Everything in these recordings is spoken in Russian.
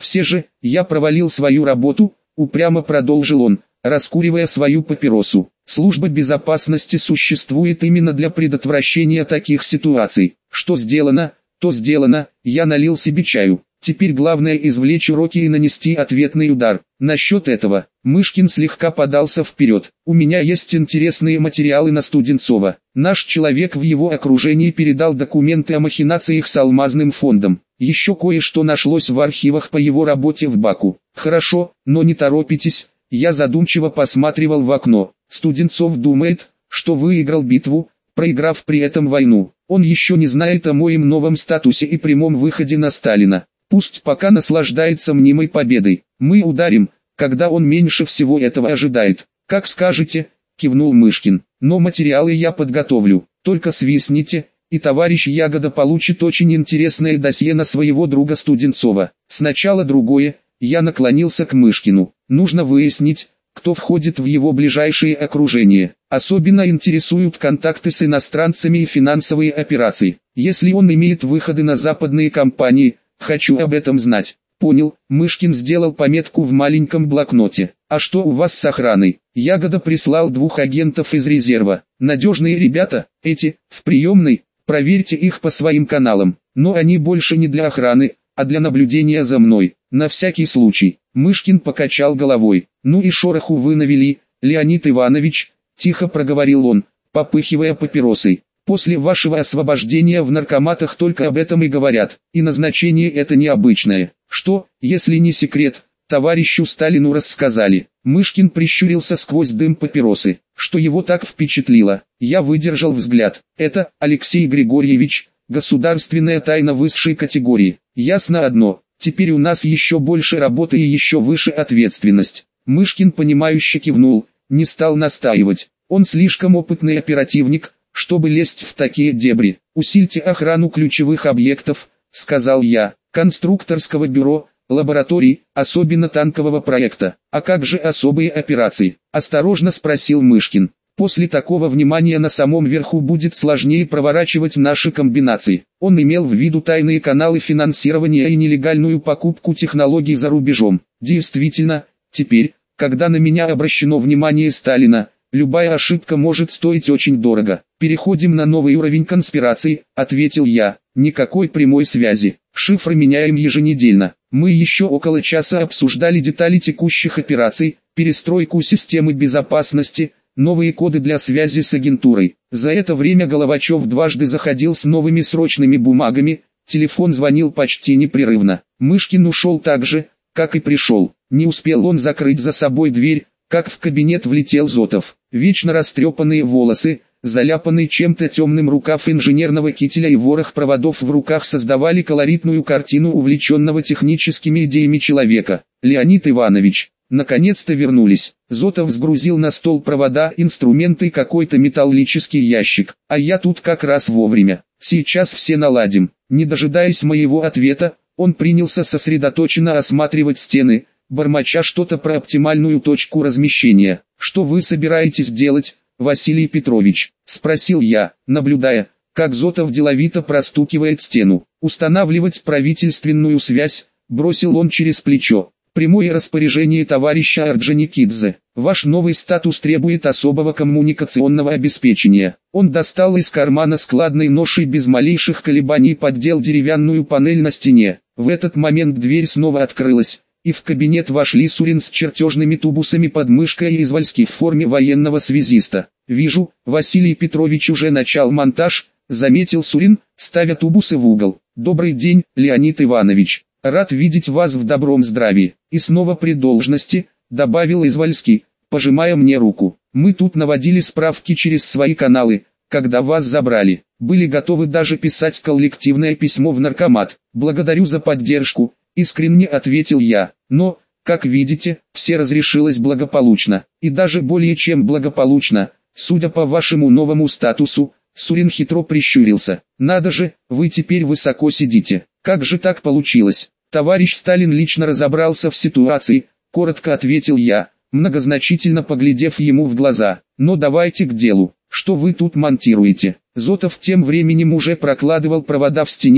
Все же, я провалил свою работу, упрямо продолжил он, раскуривая свою папиросу. Служба безопасности существует именно для предотвращения таких ситуаций. Что сделано, то сделано. Я налил себе чаю. Теперь главное извлечь уроки и нанести ответный удар. Насчет этого, Мышкин слегка подался вперед. У меня есть интересные материалы на Студенцова. Наш человек в его окружении передал документы о махинациях с алмазным фондом. Еще кое-что нашлось в архивах по его работе в Баку. Хорошо, но не торопитесь. Я задумчиво посматривал в окно. Студенцов думает, что выиграл битву, проиграв при этом войну. Он еще не знает о моем новом статусе и прямом выходе на Сталина. Пусть пока наслаждается мнимой победой. Мы ударим, когда он меньше всего этого ожидает. Как скажете, кивнул Мышкин. Но материалы я подготовлю. Только свистните, и товарищ Ягода получит очень интересное досье на своего друга Студенцова. Сначала другое. Я наклонился к Мышкину. Нужно выяснить, кто входит в его ближайшее окружение. Особенно интересуют контакты с иностранцами и финансовые операции. Если он имеет выходы на западные компании, хочу об этом знать. Понял, Мышкин сделал пометку в маленьком блокноте. А что у вас с охраной? Ягода прислал 2 агентов из резерва. Надежные ребята, эти, в приемной, проверьте их по своим каналам. Но они больше не для охраны, а для наблюдения за мной. На всякий случай. Мышкин покачал головой. Ну и шороху вы навели, Леонид Иванович, тихо проговорил он, попыхивая папиросой. После вашего освобождения в наркоматах только об этом и говорят, и назначение это необычное. Что, если не секрет, товарищу Сталину рассказали? Мышкин прищурился сквозь дым папиросы. Что его так впечатлило? Я выдержал взгляд. Это, Алексей Григорьевич, государственная тайна высшей категории. Ясно одно, теперь у нас еще больше работы и еще выше ответственность. Мышкин понимающе кивнул, не стал настаивать. Он слишком опытный оперативник, чтобы лезть в такие дебри. Усильте охрану ключевых объектов, сказал я, конструкторского бюро, лабораторий, особенно танкового проекта. А как же особые операции? Осторожно спросил Мышкин. После такого внимания на самом верху будет сложнее проворачивать наши комбинации. Он имел в виду тайные каналы финансирования и нелегальную покупку технологий за рубежом. Действительно, теперь, когда на меня обращено внимание Сталина, любая ошибка может стоить очень дорого. Переходим на новый уровень конспирации, ответил я. Никакой прямой связи. Шифры меняем еженедельно. Мы еще около часа обсуждали детали текущих операций, перестройку системы безопасности, новые коды для связи с агентурой. За это время Головачев дважды заходил с новыми срочными бумагами, телефон звонил почти непрерывно. Мышкин ушел так же, как и пришел. Не успел он закрыть за собой дверь, как в кабинет влетел Зотов. Вечно растрепанные волосы, заляпанный чем-то темным рукав инженерного кителя и ворох проводов в руках создавали колоритную картину увлеченного техническими идеями человека. Леонид Иванович, наконец-то вернулись. Зотов сгрузил на стол провода, инструменты и какой-то металлический ящик. А я тут как раз вовремя. Сейчас все наладим. Не дожидаясь моего ответа, он принялся сосредоточенно осматривать стены, бормоча что-то про оптимальную точку размещения. «Что вы собираетесь делать, Василий Петрович?» – спросил я, наблюдая, как Зотов деловито простукивает стену. «Устанавливать правительственную связь», – бросил он через плечо. «Прямое распоряжение товарища Орджоникидзе. Ваш новый статус требует особого коммуникационного обеспечения». Он достал из кармана складной нож и без малейших колебаний поддел деревянную панель на стене. В этот момент дверь снова открылась, и в кабинет вошли Сурин с чертежными тубусами под мышкой и Извальский в форме военного связиста. «Вижу, Василий Петрович уже начал монтаж», — заметил Сурин, ставя тубусы в угол. «Добрый день, Леонид Иванович. Рад видеть вас в добром здравии». «И снова при должности», — добавил Извальский, пожимая мне руку. «Мы тут наводили справки через свои каналы, когда вас забрали. Были готовы даже писать коллективное письмо в наркомат. Благодарю за поддержку», — искренне ответил я. «Но, как видите, все разрешилось благополучно. И даже более чем благополучно, судя по вашему новому статусу». Сурин хитро прищурился. «Надо же, вы теперь высоко сидите. Как же так получилось?» «Товарищ Сталин лично разобрался в ситуации», — коротко ответил я, многозначительно поглядев ему в глаза. «Но давайте к делу. Что вы тут монтируете?» Зотов тем временем уже прокладывал провода в стене,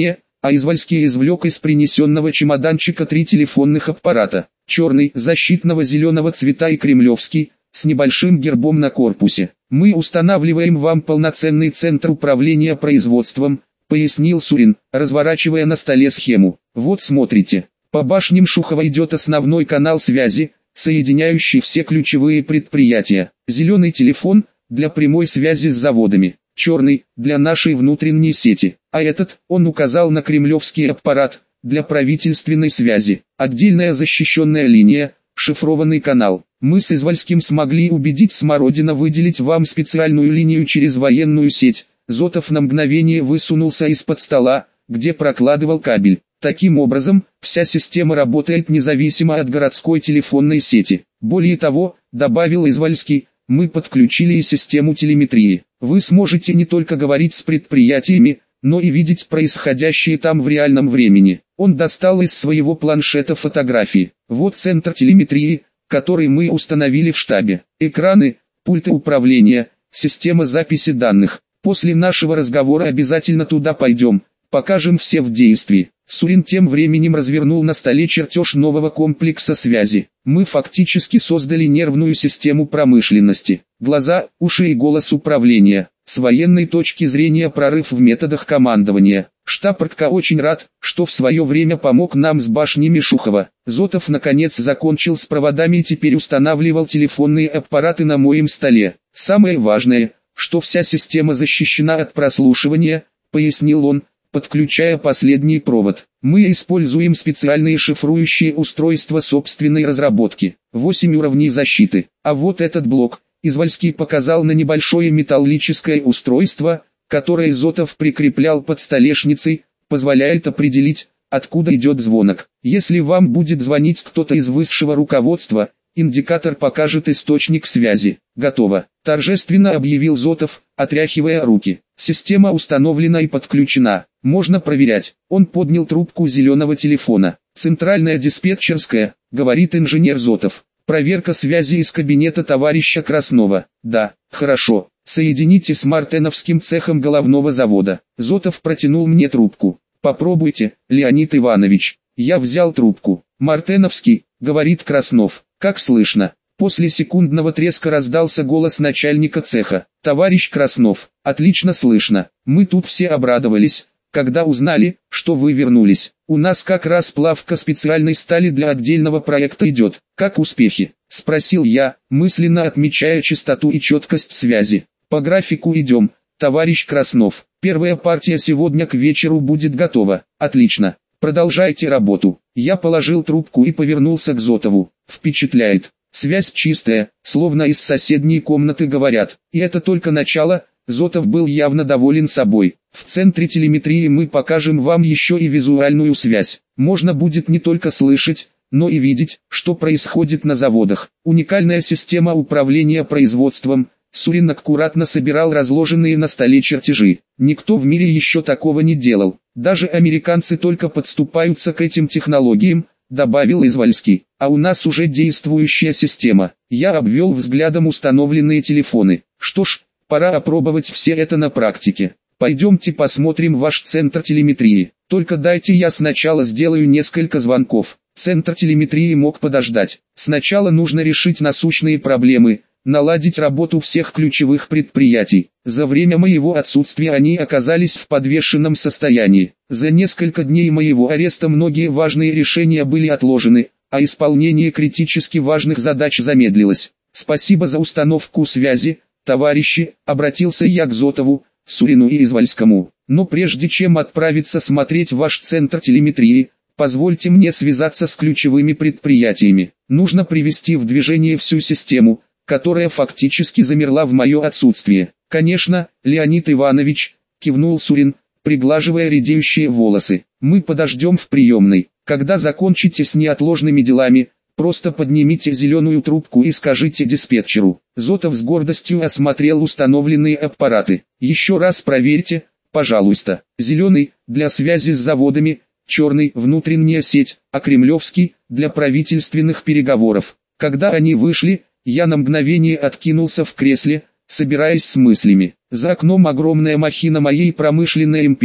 а Извальский извлек из принесенного чемоданчика 3 телефонных аппарата, черный, защитного зеленого цвета и кремлевский, с небольшим гербом на корпусе. «Мы устанавливаем вам полноценный центр управления производством», — пояснил Сурин, разворачивая на столе схему. «Вот смотрите, по башням Шухова идет основной канал связи, соединяющий все ключевые предприятия. Зеленый телефон — для прямой связи с заводами, черный — для нашей внутренней сети, а этот, он указал на кремлевский аппарат, для правительственной связи. Отдельная защищенная линия, шифрованный канал. Мы с Извальским смогли убедить Смородина выделить вам специальную линию через военную сеть». Зотов на мгновение высунулся из-под стола, где прокладывал кабель. Таким образом, вся система работает независимо от городской телефонной сети. Более того, добавил Извальский, мы подключили и систему телеметрии. Вы сможете не только говорить с предприятиями, но и видеть происходящее там в реальном времени. Он достал из своего планшета фотографии. Вот центр телеметрии, который мы установили в штабе. Экраны, пульты управления, система записи данных. После нашего разговора обязательно туда пойдем, покажем все в действии. Сурин тем временем развернул на столе чертеж нового комплекса связи. Мы фактически создали нервную систему промышленности. Глаза, уши и голос управления. С военной точки зрения прорыв в методах командования. Штаб РККА очень рад, что в свое время помог нам с башнями Шухова. Зотов наконец закончил с проводами и теперь устанавливал телефонные аппараты на моем столе. Самое важное, что вся система защищена от прослушивания, пояснил он, подключая последний провод. Мы используем специальные шифрующие устройства собственной разработки. 8 уровней защиты. А вот этот блок, Извальский показал на небольшое металлическое устройство, которое Зотов прикреплял под столешницей, позволяет определить, откуда идет звонок. Если вам будет звонить кто-то из высшего руководства, индикатор покажет источник связи. Готово, торжественно объявил Зотов, отряхивая руки. Система установлена и подключена. Можно проверять. Он поднял трубку зеленого телефона. Центральная диспетчерская, говорит инженер Зотов. Проверка связи из кабинета товарища Краснова. Да, хорошо. Соедините с Мартеновским цехом головного завода. Зотов протянул мне трубку. Попробуйте, Леонид Иванович. Я взял трубку. Мартеновский, говорит Краснов. Как слышно? После секундного треска раздался голос начальника цеха. Товарищ Краснов, отлично слышно. Мы тут все обрадовались, когда узнали, что вы вернулись. У нас как раз плавка специальной стали для отдельного проекта идет. Как успехи? Спросил я, мысленно отмечая частоту и четкость связи. По графику идем, товарищ Краснов. Первая партия сегодня к вечеру будет готова. Отлично. Продолжайте работу. Я положил трубку и повернулся к Зотову. Впечатляет. Связь чистая, словно из соседней комнаты говорят. И это только начало. Зотов был явно доволен собой. В центре телеметрии мы покажем вам еще и визуальную связь. Можно будет не только слышать, но и видеть, что происходит на заводах. Уникальная система управления производством. Сурин аккуратно собирал разложенные на столе чертежи. Никто в мире еще такого не делал. Даже американцы только подступаются к этим технологиям, добавил Извальский. А у нас уже действующая система. Я обвел взглядом установленные телефоны. Что ж, пора опробовать все это на практике. Пойдемте посмотрим ваш центр телеметрии. Только дайте я сначала сделаю несколько звонков. Центр телеметрии мог подождать. Сначала нужно решить насущные проблемы, наладить работу всех ключевых предприятий. За время моего отсутствия они оказались в подвешенном состоянии. За несколько дней моего ареста многие важные решения были отложены, а исполнение критически важных задач замедлилось. Спасибо за установку связи, товарищи, обратился я к Зотову, Сурину и Извальскому. Но прежде чем отправиться смотреть ваш центр телеметрии, позвольте мне связаться с ключевыми предприятиями. Нужно привести в движение всю систему, которая фактически замерла в мое отсутствие. Конечно, Леонид Иванович, кивнул Сурин, приглаживая редеющие волосы. Мы подождем в приемной. Когда закончите с неотложными делами, просто поднимите зеленую трубку и скажите диспетчеру. Зотов с гордостью осмотрел установленные аппараты. Еще раз проверьте, пожалуйста. Зеленый, для связи с заводами, черный, внутренняя сеть, а кремлевский, для правительственных переговоров. Когда они вышли, я на мгновение откинулся в кресле, собираясь с мыслями. За окном огромная махина моей промышленной империи,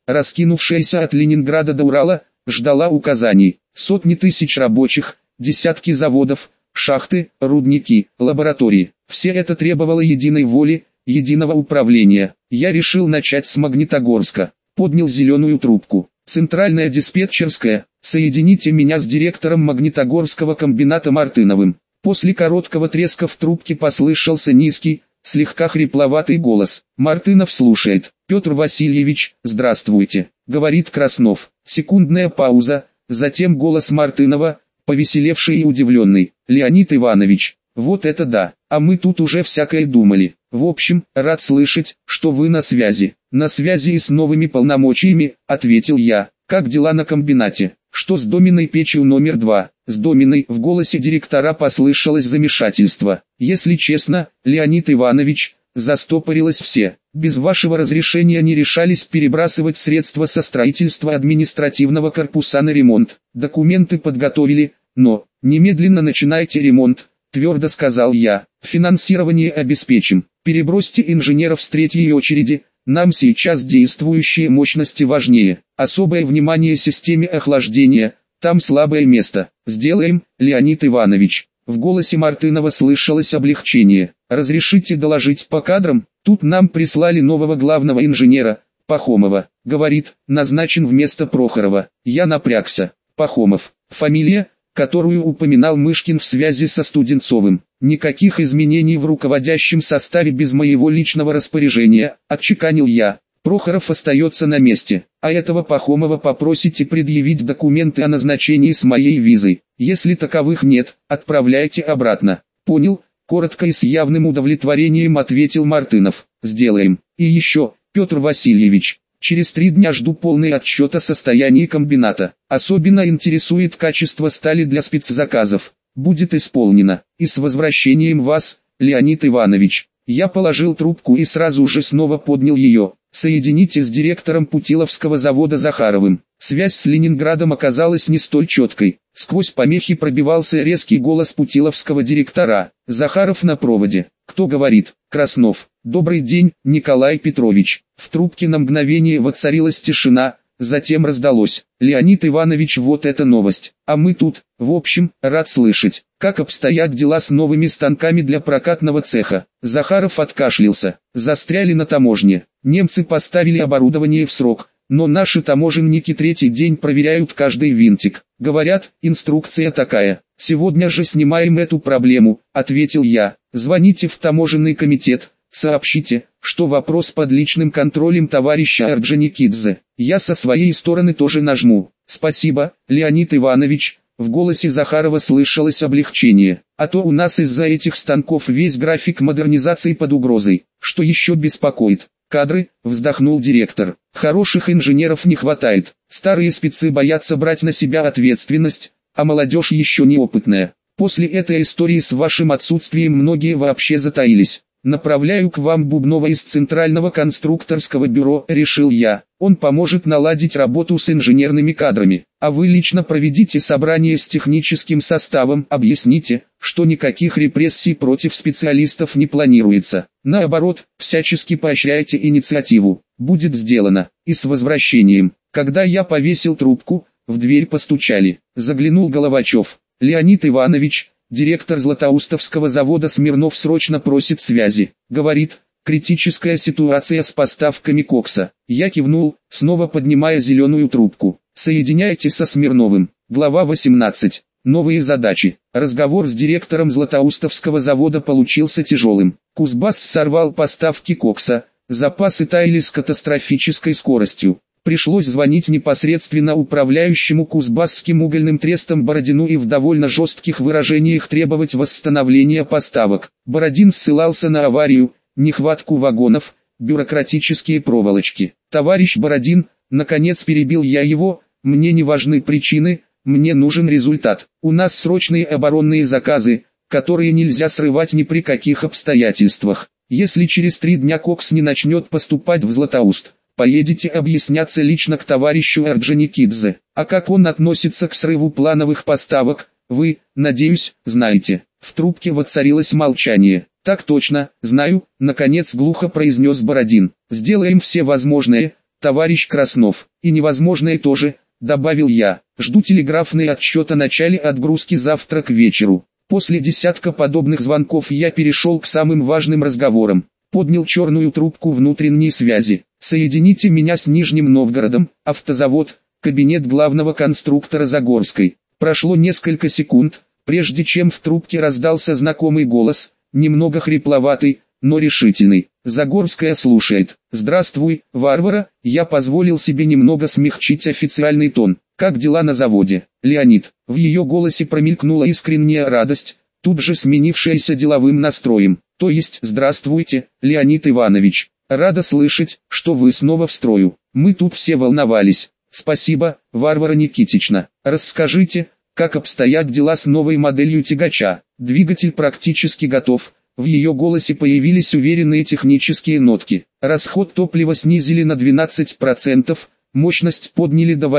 раскинувшаяся от Ленинграда до Урала, ждала указаний. Сотни тысяч рабочих, десятки заводов, шахты, рудники, лаборатории. Все это требовало единой воли, единого управления. Я решил начать с Магнитогорска. Поднял зеленую трубку. Центральная диспетчерская, соедините меня с директором Магнитогорского комбината Мартыновым. После короткого треска в трубке послышался низкий, слегка хрипловатый голос. Мартынов слушает. Петр Васильевич, здравствуйте, говорит Краснов. Секундная пауза, затем голос Мартынова, повеселевший и удивленный. Леонид Иванович, вот это да, а мы тут уже всякое думали. В общем, рад слышать, что вы на связи. На связи и с новыми полномочиями, ответил я. Как дела на комбинате? Что с доменной печью номер 2? С доменной, в голосе директора послышалось замешательство. Если честно, Леонид Иванович, застопорилось все. Без вашего разрешения не решались перебрасывать средства со строительства административного корпуса на ремонт. Документы подготовили, но немедленно начинайте ремонт, твердо сказал я. Финансирование обеспечим. Перебросьте инженеров с третьей очереди. Нам сейчас действующие мощности важнее. Особое внимание системе охлаждения. Там слабое место. Сделаем, Леонид Иванович. В голосе Мартынова слышалось облегчение. Разрешите доложить по кадрам? Тут нам прислали нового главного инженера, Пахомова. Говорит, назначен вместо Прохорова. Я напрягся. Пахомов. Фамилия, которую упоминал Мышкин в связи со Студенцовым. Никаких изменений в руководящем составе без моего личного распоряжения, отчеканил я. Прохоров остается на месте, а этого Пахомова попросите предъявить документы о назначении с моей визой. Если таковых нет, отправляйте обратно. Понял, коротко и с явным удовлетворением ответил Мартынов. Сделаем. И еще, Петр Васильевич, через 3 дня жду полный отчет о состоянии комбината. Особенно интересует качество стали для спецзаказов. Будет исполнено. И с возвращением вас, Леонид Иванович. Я положил трубку и сразу же снова поднял ее. Соедините с директором Путиловского завода Захаровым. Связь с Ленинградом оказалась не столь четкой. Сквозь помехи пробивался резкий голос Путиловского директора. Захаров на проводе. Кто говорит? Краснов. Добрый день, Николай Петрович. В трубке на мгновение воцарилась тишина. Затем раздалось. Леонид Иванович, вот эта новость. А мы тут, в общем, рад слышать. Как обстоят дела с новыми станками для прокатного цеха? Захаров откашлялся. Застряли на таможне. Немцы поставили оборудование в срок, но наши таможенники 3-й день проверяют каждый винтик. Говорят, инструкция такая. Сегодня же снимаем эту проблему, ответил я. Звоните в таможенный комитет. Сообщите, что вопрос под личным контролем товарища Орджоникидзе. Я со своей стороны тоже нажму. Спасибо, Леонид Иванович. В голосе Захарова слышалось облегчение. А то у нас из-за этих станков весь график модернизации под угрозой. Что еще беспокоит? Кадры, вздохнул директор. Хороших инженеров не хватает. Старые спецы боятся брать на себя ответственность, а молодежь еще неопытная. После этой истории с вашим отсутствием многие вообще затаились. Направляю к вам Бубнова из Центрального конструкторского бюро, решил я. Он поможет наладить работу с инженерными кадрами. А вы лично проведите собрание с техническим составом, объясните, что никаких репрессий против специалистов не планируется. Наоборот, всячески поощряйте инициативу. Будет сделано. И с возвращением. Когда я повесил трубку, в дверь постучали. Заглянул Головачев. Леонид Иванович, директор Златоустовского завода Смирнов срочно просит связи. Говорит, критическая ситуация с поставками кокса. Я кивнул, снова поднимая зеленую трубку. Соединяйте со Смирновым. Глава 18. Новые задачи. Разговор с директором Златоустовского завода получился тяжелым. Кузбасс сорвал поставки кокса. Запасы таяли с катастрофической скоростью. Пришлось звонить непосредственно управляющему Кузбасским угольным трестом Бородину и в довольно жестких выражениях требовать восстановления поставок. Бородин ссылался на аварию, нехватку вагонов, бюрократические проволочки. Товарищ Бородин, наконец перебил я его, мне не важны причины, мне нужен результат. У нас срочные оборонные заказы, которые нельзя срывать ни при каких обстоятельствах. Если через 3 дня кокс не начнет поступать в Златоуст, поедете объясняться лично к товарищу Орджоникидзе. А как он относится к срыву плановых поставок, вы, надеюсь, знаете. В трубке воцарилось молчание. Так точно, знаю, наконец глухо произнес Бородин. Сделаем все возможное, товарищ Краснов. И невозможное тоже, добавил я. Жду телеграфный отчет о начале отгрузки завтра к вечеру. После десятка подобных звонков я перешел к самым важным разговорам. Поднял черную трубку внутренней связи. Соедините меня с Нижним Новгородом, автозавод, кабинет главного конструктора Загорской. Прошло несколько секунд, прежде чем в трубке раздался знакомый голос, немного хрипловатый, но решительный. Загорская слушает. «Здравствуй, Варвара», я позволил себе немного смягчить официальный тон. «Как дела на заводе, Леонид?» В ее голосе промелькнула искренняя радость, тут же сменившаяся деловым настроем. «То есть, здравствуйте, Леонид Иванович. Рада слышать, что вы снова в строю. Мы тут все волновались. Спасибо, Варвара Никитична. Расскажите, как обстоят дела с новой моделью тягача? Двигатель практически готов». В ее голосе появились уверенные технические нотки. Расход топлива снизили на 12%, мощность подняли до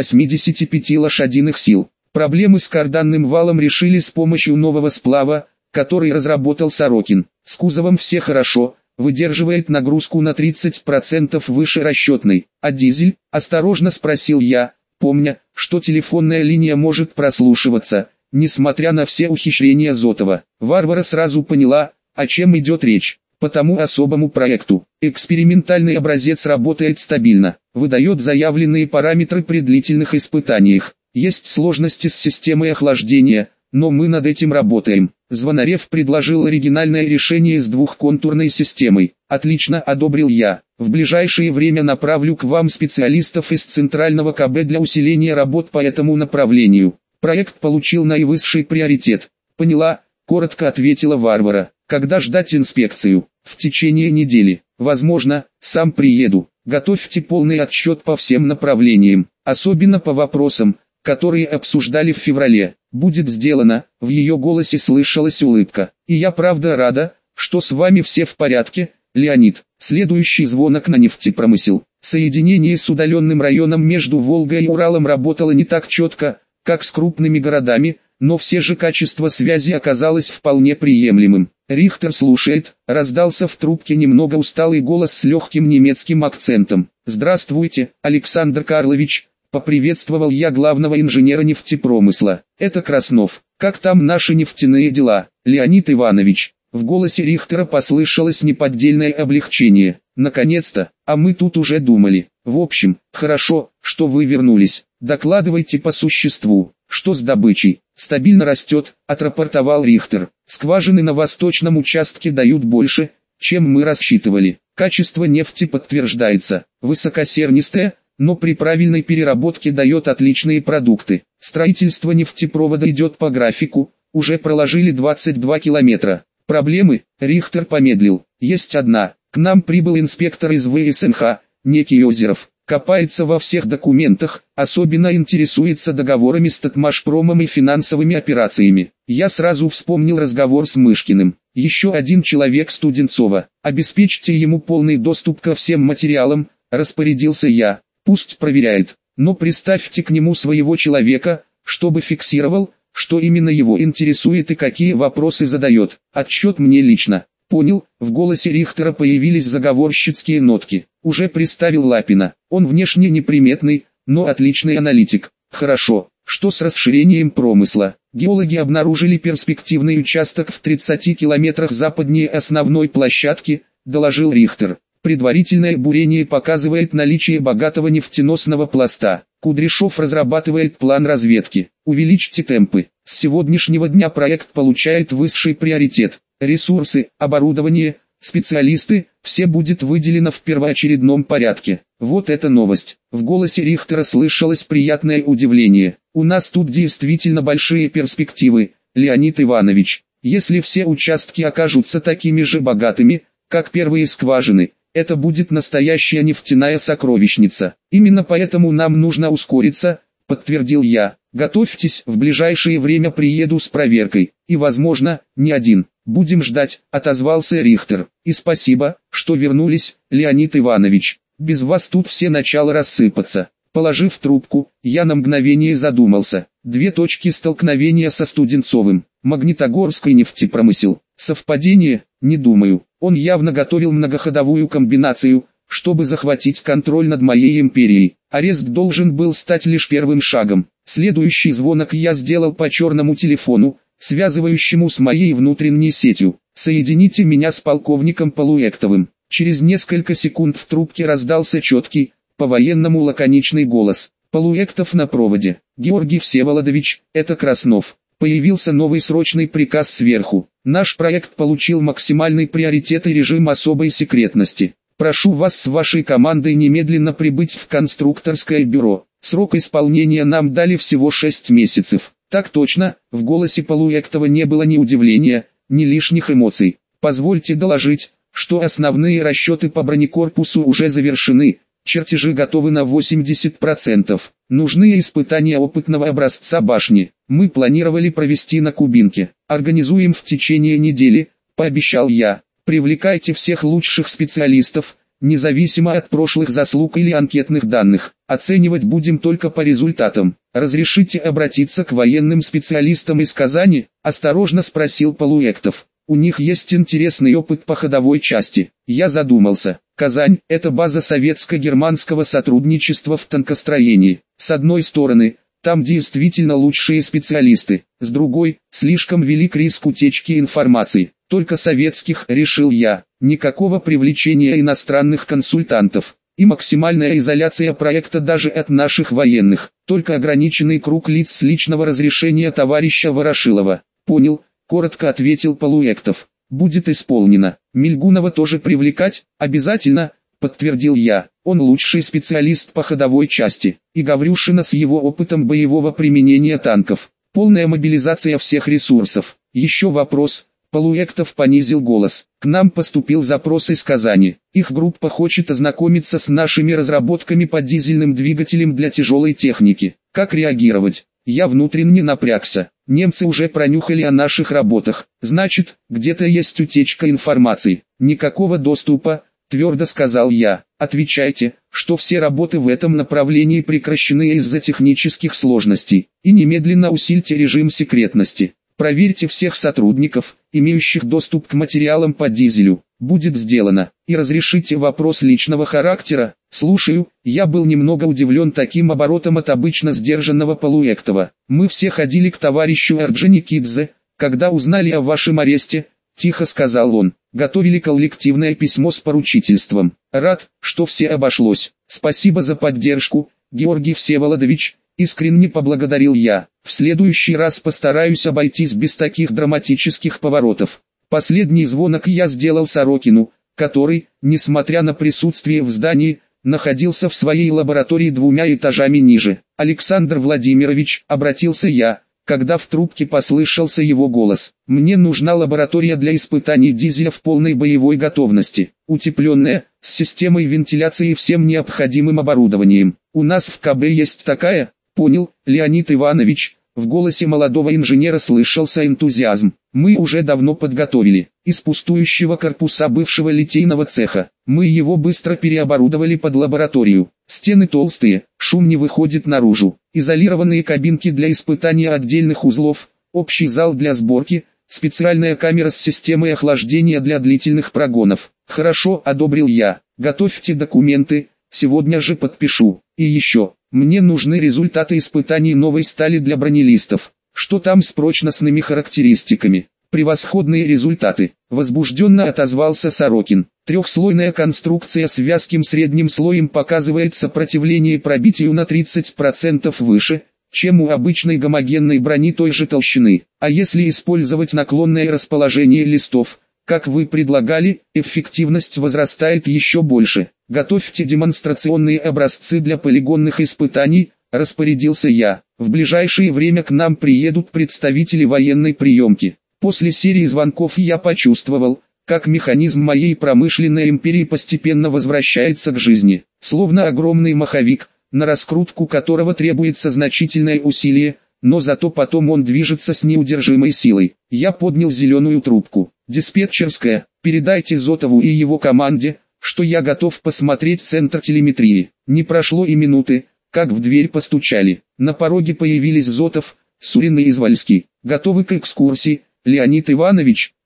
85 лошадиных сил. Проблемы с карданным валом решили с помощью нового сплава, который разработал Сорокин. С кузовом все хорошо, выдерживает нагрузку на 30% выше расчетной. А дизель? Осторожно спросил я, помня, что телефонная линия может прослушиваться, несмотря на все ухищрения Зотова. Варвара сразу поняла, о чем идет речь. По тому особому проекту. Экспериментальный образец работает стабильно, выдает заявленные параметры при длительных испытаниях. Есть сложности с системой охлаждения, но мы над этим работаем. Звонарев предложил оригинальное решение с двухконтурной системой. Отлично, одобрил я. В ближайшее время направлю к вам специалистов из Центрального КБ для усиления работ по этому направлению. Проект получил наивысший приоритет. Поняла, коротко ответила Варвара. Когда ждать инспекцию? В течение недели. Возможно, сам приеду. Готовьте полный отчет по всем направлениям, особенно по вопросам, которые обсуждали в феврале. Будет сделано. В ее голосе слышалась улыбка. И я правда рада, что с вами все в порядке, Леонид. Следующий звонок на нефтепромысел. Соединение с удаленным районом между Волгой и Уралом работало не так четко, как с крупными городами, но все же качество связи оказалось вполне приемлемым. «Рихтер слушает», раздался в трубке немного усталый голос с легким немецким акцентом. «Здравствуйте, Александр Карлович», поприветствовал я главного инженера нефтепромысла. «Это Краснов. Как там наши нефтяные дела, Леонид Иванович?» В голосе Рихтера послышалось неподдельное облегчение. «Наконец-то, а мы тут уже думали. В общем, хорошо, что вы вернулись. Докладывайте по существу, что с добычей?» «Стабильно растет», отрапортовал Рихтер. «Скважины на восточном участке дают больше, чем мы рассчитывали. Качество нефти подтверждается. Высокосернистая, но при правильной переработке дает отличные продукты. Строительство нефтепровода идет по графику, уже проложили 22 километра. Проблемы?» Рихтер помедлил. «Есть одна. К нам прибыл инспектор из ВСНХ, некий Озеров. Копается во всех документах, особенно интересуется договорами с Татмашпромом и финансовыми операциями. Я сразу вспомнил разговор с Мышкиным. Еще один человек Студенцова. Обеспечьте ему полный доступ ко всем материалам, распорядился я. Пусть проверяет, но приставьте к нему своего человека, чтобы фиксировал, что именно его интересует и какие вопросы задает. Отчет мне лично. Понял, в голосе Рихтера появились заговорщицкие нотки. Уже приставил Лапина. Он внешне неприметный, но отличный аналитик. Хорошо, что с расширением промысла? Геологи обнаружили перспективный участок в 30 километрах западнее основной площадки, доложил Рихтер. Предварительное бурение показывает наличие богатого нефтеносного пласта. Кудряшов разрабатывает план разведки. Увеличьте темпы. С сегодняшнего дня проект получает высший приоритет. Ресурсы, оборудование, специалисты, все будет выделено в первоочередном порядке. Вот это новость. В голосе Рихтера слышалось приятное удивление. У нас тут действительно большие перспективы, Леонид Иванович. Если все участки окажутся такими же богатыми, как первые скважины, это будет настоящая нефтяная сокровищница. Именно поэтому нам нужно ускориться, подтвердил я. Готовьтесь, в ближайшее время приеду с проверкой. И возможно, не один. Будем ждать, отозвался Рихтер. И спасибо, что вернулись, Леонид Иванович. Без вас тут все начало рассыпаться. Положив трубку, я на мгновение задумался. Две точки столкновения со Студенцовым. Магнитогорский нефтепромысел. Совпадение? Не думаю. Он явно готовил многоходовую комбинацию, чтобы захватить контроль над моей империей. Арест должен был стать лишь первым шагом. Следующий звонок я сделал по черному телефону, связывающему с моей внутренней сетью. «Соедините меня с полковником Полуэктовым». Через несколько секунд в трубке раздался четкий, по-военному лаконичный голос. «Полуэктов на проводе. Георгий Всеволодович, это Краснов». Появился новый срочный приказ сверху. «Наш проект получил максимальный приоритет и режим особой секретности. Прошу вас с вашей командой немедленно прибыть в конструкторское бюро. Срок исполнения нам дали всего 6 месяцев». «Так точно», в голосе Полуэктова не было ни удивления, ни лишних эмоций. «Позвольте доложить, что основные расчеты по бронекорпусу уже завершены, чертежи готовы на 80%. Нужны испытания опытного образца башни. Мы планировали провести на Кубинке. Организуем в течение недели», пообещал я. «Привлекайте всех лучших специалистов, независимо от прошлых заслуг или анкетных данных. Оценивать будем только по результатам. Разрешите обратиться к военным специалистам из Казани?» осторожно спросил Полуэктов. «У них есть интересный опыт по ходовой части». Я задумался. Казань – это база советско-германского сотрудничества в танкостроении. С одной стороны, там действительно лучшие специалисты. С другой, слишком велик риск утечки информации. Только советских, решил я. Никакого привлечения иностранных консультантов. И максимальная изоляция проекта даже от наших военных. Только ограниченный круг лиц с личного разрешения товарища Ворошилова. «Понял», коротко ответил Полуэктов. «Будет исполнено. Мильгунова тоже привлекать?» «Обязательно», подтвердил я. «Он лучший специалист по ходовой части. И Гаврюшина с его опытом боевого применения танков. Полная мобилизация всех ресурсов». «Еще вопрос». Полуэктов понизил голос. «К нам поступил запрос из Казани. Их группа хочет ознакомиться с нашими разработками по дизельным двигателям для тяжелой техники. Как реагировать?» Я внутренне напрягся. Немцы уже пронюхали о наших работах. Значит, где-то есть утечка информации. «Никакого доступа», твердо сказал я. «Отвечайте, что все работы в этом направлении прекращены из-за технических сложностей. И немедленно усильте режим секретности. Проверьте всех сотрудников, имеющих доступ к материалам по дизелю. Будет сделано. И разрешите вопрос личного характера». «Слушаю». Я был немного удивлен таким оборотом от обычно сдержанного Полуэктова. «Мы все ходили к товарищу Орджоникидзе, когда узнали о вашем аресте», тихо сказал он. «Готовили коллективное письмо с поручительством. Рад, что все обошлось. Спасибо за поддержку, Георгий Всеволодович», искренне поблагодарил я. «В следующий раз постараюсь обойтись без таких драматических поворотов». Последний звонок я сделал Сорокину, который, несмотря на присутствие в здании, находился в своей лаборатории 2 этажами ниже. «Александр Владимирович», обратился я, когда в трубке послышался его голос. «Мне нужна лаборатория для испытаний дизеля в полной боевой готовности, утепленная, с системой вентиляции и всем необходимым оборудованием. У нас в КБ есть такая?» «Понял, Леонид Иванович». В голосе молодого инженера слышался энтузиазм. «Мы уже давно подготовили. Из пустующего корпуса бывшего литейного цеха. Мы его быстро переоборудовали под лабораторию. Стены толстые, шум не выходит наружу. Изолированные кабинки для испытания отдельных узлов, общий зал для сборки, специальная камера с системой охлаждения для длительных прогонов». «Хорошо», одобрил я. «Готовьте документы, сегодня же подпишу. И еще, мне нужны результаты испытаний новой стали для бронелистов. Что там с прочностными характеристиками?» «Превосходные результаты», возбужденно отозвался Сорокин. «Трехслойная конструкция с вязким средним слоем показывает сопротивление пробитию на 30% выше, чем у обычной гомогенной брони той же толщины. А если использовать наклонное расположение листов, как вы предлагали, эффективность возрастает еще больше. Готовьте демонстрационные образцы для полигонных испытаний», распорядился я. «В ближайшее время к нам приедут представители военной приемки». После серии звонков я почувствовал, как механизм моей промышленной империи постепенно возвращается к жизни. Словно огромный маховик, на раскрутку которого требуется значительное усилие, но зато потом он движется с неудержимой силой. Я поднял зеленую трубку. «Диспетчерская, передайте Зотову и его команде, что я готов посмотреть центр телеметрии». Не прошло и минуты, как в дверь постучали. На пороге появились Зотов, Сурин и Извальский. «Готовы к экскурсии, Леонид Иванович?»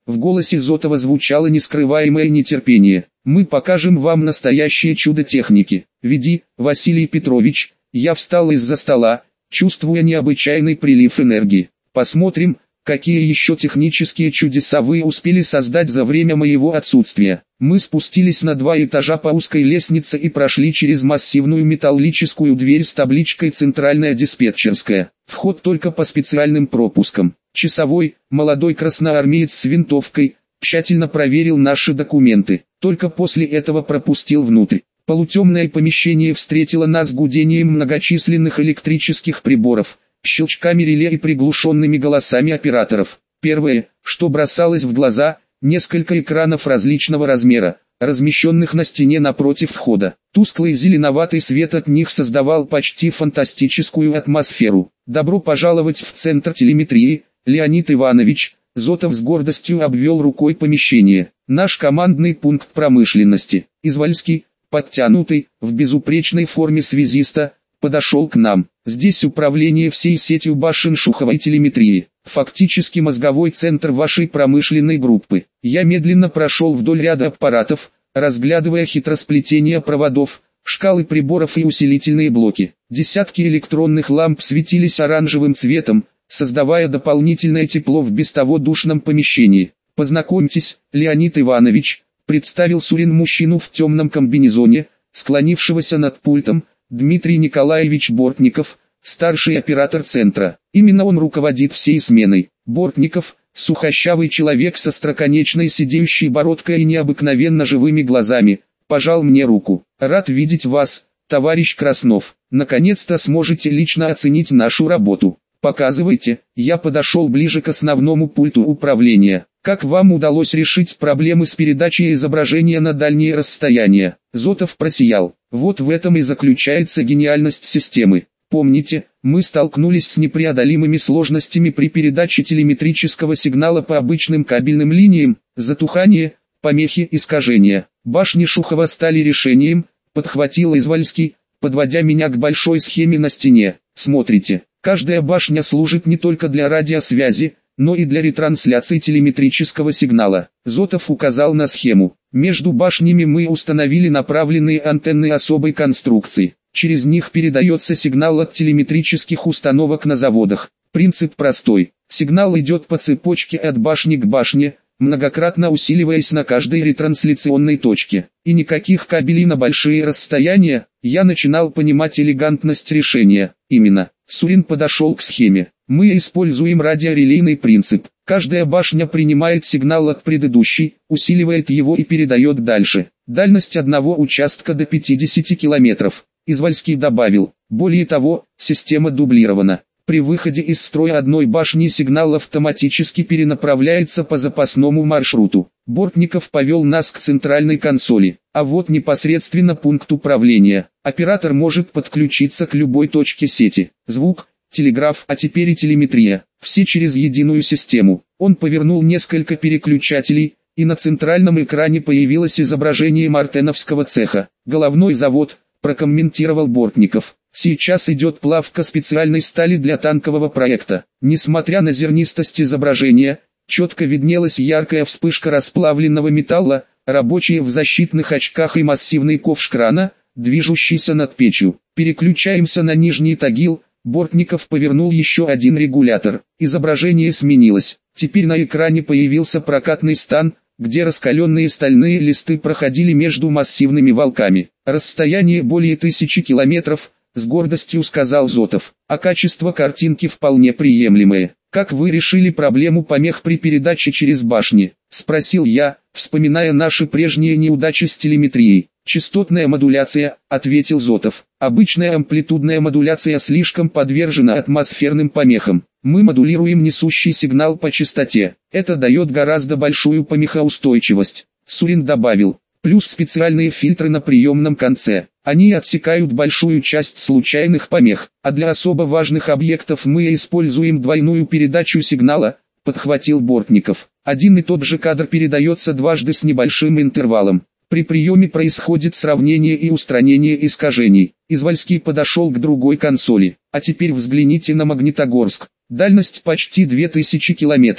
В голосе Зотова звучало нескрываемое нетерпение. «Мы покажем вам настоящее чудо техники. Веди, Василий Петрович». Я встал из-за стола, чувствуя необычайный прилив энергии. «Посмотрим, какие еще технические чудеса вы успели создать за время моего отсутствия». Мы спустились на 2 этажа по узкой лестнице и прошли через массивную металлическую дверь с табличкой «Центральная диспетчерская». Вход только по специальным пропускам. Часовой, молодой красноармеец с винтовкой, тщательно проверил наши документы. Только после этого пропустил внутрь. Полутемное помещение встретило нас гудением многочисленных электрических приборов, щелчками реле и приглушенными голосами операторов. Первое, что бросалось в глаза, несколько экранов различного размера, размещенных на стене напротив входа. Тусклый зеленоватый свет от них создавал почти фантастическую атмосферу. «Добро пожаловать в центр телеметрии, Леонид Иванович», Зотов с гордостью обвел рукой помещение. «Наш командный пункт промышленности». Извальский, подтянутый, в безупречной форме связиста, подошел к нам. «Здесь управление всей сетью башен шуховой телеметрии. Фактически мозговой центр вашей промышленной группы». Я медленно прошел вдоль ряда аппаратов, разглядывая хитросплетение проводов, шкалы приборов и усилительные блоки. Десятки электронных ламп светились оранжевым цветом, создавая дополнительное тепло в без того душном помещении. «Познакомьтесь, Леонид Иванович», представил Сурин мужчину в темном комбинезоне, склонившегося над пультом, Дмитрий Николаевич Бортников, старший оператор центра. Именно он руководит всей сменой. Бортников, сухощавый человек со остроконечной сидеющей бородкой и необыкновенно живыми глазами, пожал мне руку. «Рад видеть вас, товарищ Краснов. Наконец-то сможете лично оценить нашу работу. Показывайте». Я подошел ближе к основному пульту управления. «Как вам удалось решить проблемы с передачей изображения на дальние расстояния?» Зотов просиял. «Вот в этом и заключается гениальность системы. Помните, мы столкнулись с непреодолимыми сложностями при передаче телеметрического сигнала по обычным кабельным линиям, затухание, помехи, искажения. Башни Шухова стали решением», подхватил Извальский, подводя меня к большой схеме на стене. «Смотрите, каждая башня служит не только для радиосвязи, но и для ретрансляции телеметрического сигнала». Зотов указал на схему. «Между башнями мы установили направленные антенны особой конструкции. Через них передается сигнал от телеметрических установок на заводах. Принцип простой. Сигнал идет по цепочке от башни к башне, многократно усиливаясь на каждой ретрансляционной точке. И никаких кабелей на большие расстояния». Я начинал понимать элегантность решения. Именно. Сурин подошел к схеме. «Мы используем радиорелейный принцип. Каждая башня принимает сигнал от предыдущей, усиливает его и передает дальше. Дальность одного участка до 50 километров». Извальский добавил. «Более того, система дублирована. При выходе из строя одной башни сигнал автоматически перенаправляется по запасному маршруту». Бортников повел нас к центральной консоли. А вот непосредственно пункт управления. Оператор может подключиться к любой точке сети. Звук, телеграф, а теперь и телеметрия. Все через единую систему. Он повернул несколько переключателей, и на центральном экране появилось изображение мартеновского цеха. «Головной завод», прокомментировал Бортников. «Сейчас идет плавка специальной стали для танкового проекта». Несмотря на зернистость изображения, четко виднелась яркая вспышка расплавленного металла, рабочие в защитных очках и массивный ковш крана, движущийся над печью. «Переключаемся на нижний тагил». Бортников повернул еще один регулятор. Изображение сменилось. Теперь на экране появился прокатный стан, где раскаленные стальные листы проходили между массивными валками. «Расстояние более 1000 километров», с гордостью сказал Зотов. «А качество картинки вполне приемлемое». «Как вы решили проблему помех при передаче через башни?» — спросил я, вспоминая наши прежние неудачи с телеметрией. «Частотная модуляция», — ответил Зотов. «Обычная амплитудная модуляция слишком подвержена атмосферным помехам. Мы модулируем несущий сигнал по частоте. Это дает гораздо большую помехоустойчивость». Сурин добавил. «Плюс специальные фильтры на приемном конце. Они отсекают большую часть случайных помех, а для особо важных объектов мы используем двойную передачу сигнала», — подхватил Бортников. «Один и тот же кадр передается дважды с небольшим интервалом. При приеме происходит сравнение и устранение искажений». Извальский подошел к другой консоли. «А теперь взгляните на Магнитогорск. Дальность почти 2000 километров.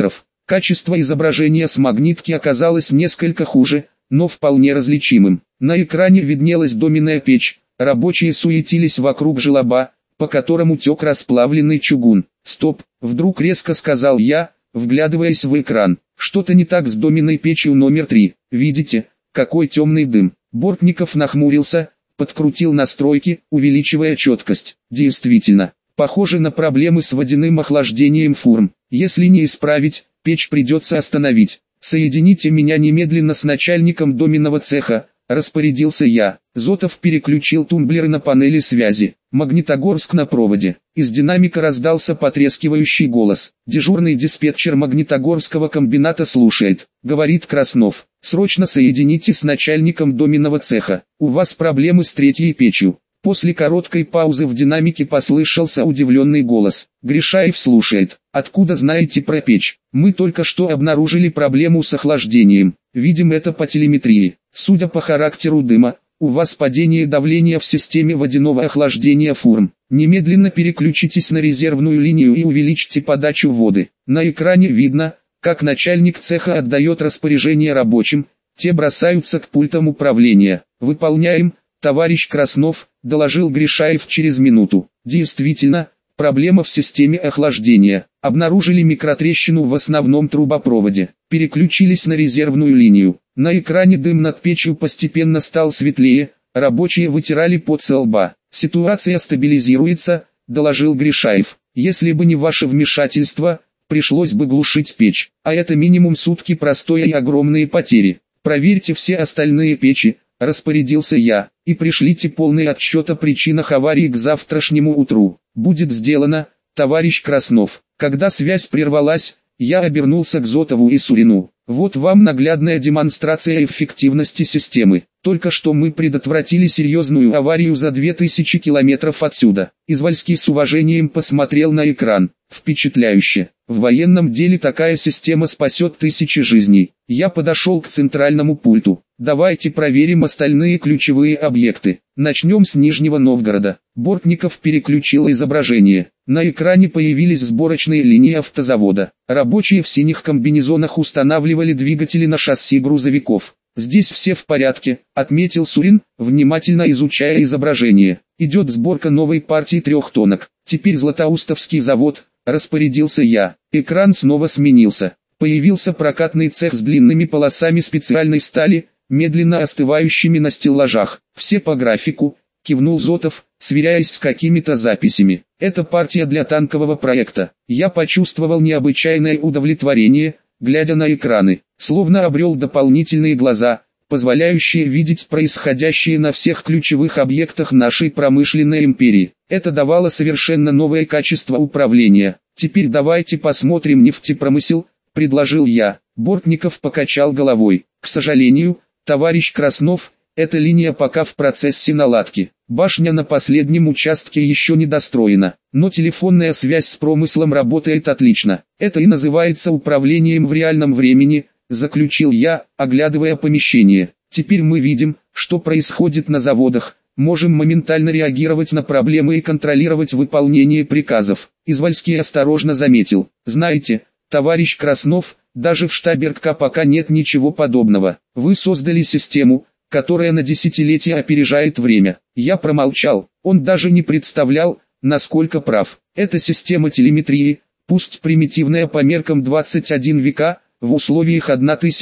Качество изображения с магнитки оказалось несколько хуже, но вполне различимым. На экране виднелась доменная печь, рабочие суетились вокруг желоба, по которому тек расплавленный чугун. «Стоп!» — вдруг резко сказал я, вглядываясь в экран. «Что-то не так с доменной печью номер 3. Видите, какой темный дым?» Бортников нахмурился, подкрутил настройки, увеличивая четкость. Действительно, похоже на проблемы с водяным охлаждением фурм. Если не исправить, печь придется остановить. «Соедините меня немедленно с начальником доменного цеха», — распорядился я. Зотов переключил тумблеры на панели связи. «Магнитогорск на проводе». Из динамика раздался потрескивающий голос. «Дежурный диспетчер Магнитогорского комбината слушает», — говорит Краснов. «Срочно соедините с начальником доменного цеха. У вас проблемы с третьей печью». После короткой паузы в динамике послышался удивленный голос. «Гришаев слушает. Откуда знаете про печь? Мы только что обнаружили проблему с охлаждением. Видим это по телеметрии. Судя по характеру дыма, у вас падение давления в системе водяного охлаждения фурм. Немедленно переключитесь на резервную линию и увеличьте подачу воды». На экране видно, как начальник цеха отдает распоряжение рабочим, те бросаются к пультам управления. «Выполняем, товарищ Краснов», — доложил Гришаев через минуту. Действительно, проблема в системе охлаждения. Обнаружили микротрещину в основном трубопроводе. Переключились на резервную линию. На экране дым над печью постепенно стал светлее, рабочие вытирали пот со лба. «Ситуация стабилизируется», — доложил Гришаев. «Если бы не ваше вмешательство, пришлось бы глушить печь. А это минимум сутки простоя и огромные потери. Проверьте все остальные печи», — распорядился я, — «и пришлите полный отчет о причинах аварии к завтрашнему утру». «Будет сделано, товарищ Краснов». Когда связь прервалась, я обернулся к Зотову и Сурину. «Вот вам наглядная демонстрация эффективности системы. Только что мы предотвратили серьезную аварию за 2000 километров отсюда». Извольский с уважением посмотрел на экран. «Впечатляюще. В военном деле такая система спасет тысячи жизней». Я подошел к центральному пульту. «Давайте проверим остальные ключевые объекты. Начнем с Нижнего Новгорода». Бортников переключил изображение. На экране появились сборочные линии автозавода. Рабочие в синих комбинезонах устанавливали двигатели на шасси грузовиков. «Здесь все в порядке», — отметил Сурин, внимательно изучая изображение. «Идет сборка новой партии трехтонок. Теперь Златоустовский завод», — распорядился я. Экран снова сменился. Появился прокатный цех с длинными полосами специальной стали, медленно остывающими на стеллажах. «Все по графику», — кивнул Зотов, сверяясь с какими-то записями. «Это партия для танкового проекта». Я почувствовал необычайное удовлетворение, глядя на экраны, словно обрел дополнительные глаза, позволяющие видеть происходящее на всех ключевых объектах нашей промышленной империи. Это давало совершенно новое качество управления. «Теперь давайте посмотрим нефтепромысел», — предложил я. Бортников покачал головой. «К сожалению, товарищ Краснов, эта линия пока в процессе наладки. Башня на последнем участке еще не достроена, но телефонная связь с промыслом работает отлично. Это и называется управлением в реальном времени», — заключил я, оглядывая помещение. «Теперь мы видим, что происходит на заводах, можем моментально реагировать на проблемы и контролировать выполнение приказов». Извольский осторожно заметил. «Знаете, товарищ Краснов, даже в штабе РККА пока нет ничего подобного. Вы создали систему, которая на десятилетия опережает время». Я промолчал. Он даже не представлял, насколько прав. Эта система телеметрии, пусть примитивная по меркам 21 века, в условиях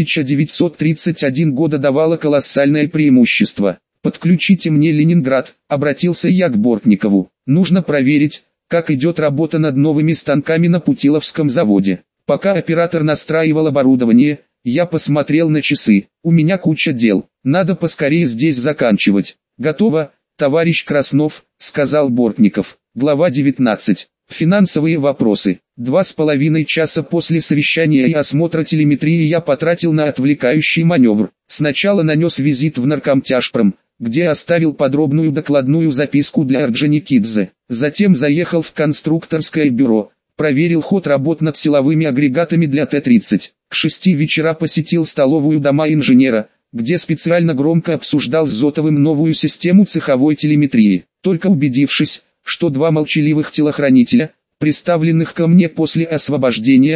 1931 года давала колоссальное преимущество. «Подключите мне Ленинград», — обратился я к Бортникову. «Нужно проверить, как идет работа над новыми станками на Путиловском заводе». Пока оператор настраивал оборудование, я посмотрел на часы. «У меня куча дел, надо поскорее здесь заканчивать». «Готово, товарищ Краснов», — сказал Бортников. Глава 19. Финансовые вопросы. 2,5 часа после совещания и осмотра телеметрии я потратил на отвлекающий маневр. Сначала нанес визит в Наркомтяжпром, где оставил подробную докладную записку для Орджоникидзе. Затем заехал в конструкторское бюро, проверил ход работ над силовыми агрегатами для Т-30. К 6 вечера посетил столовую дома инженера, где специально громко обсуждал с Зотовым новую систему цеховой телеметрии. Только убедившись, что два молчаливых телохранителя, представленных ко мне после освобождения,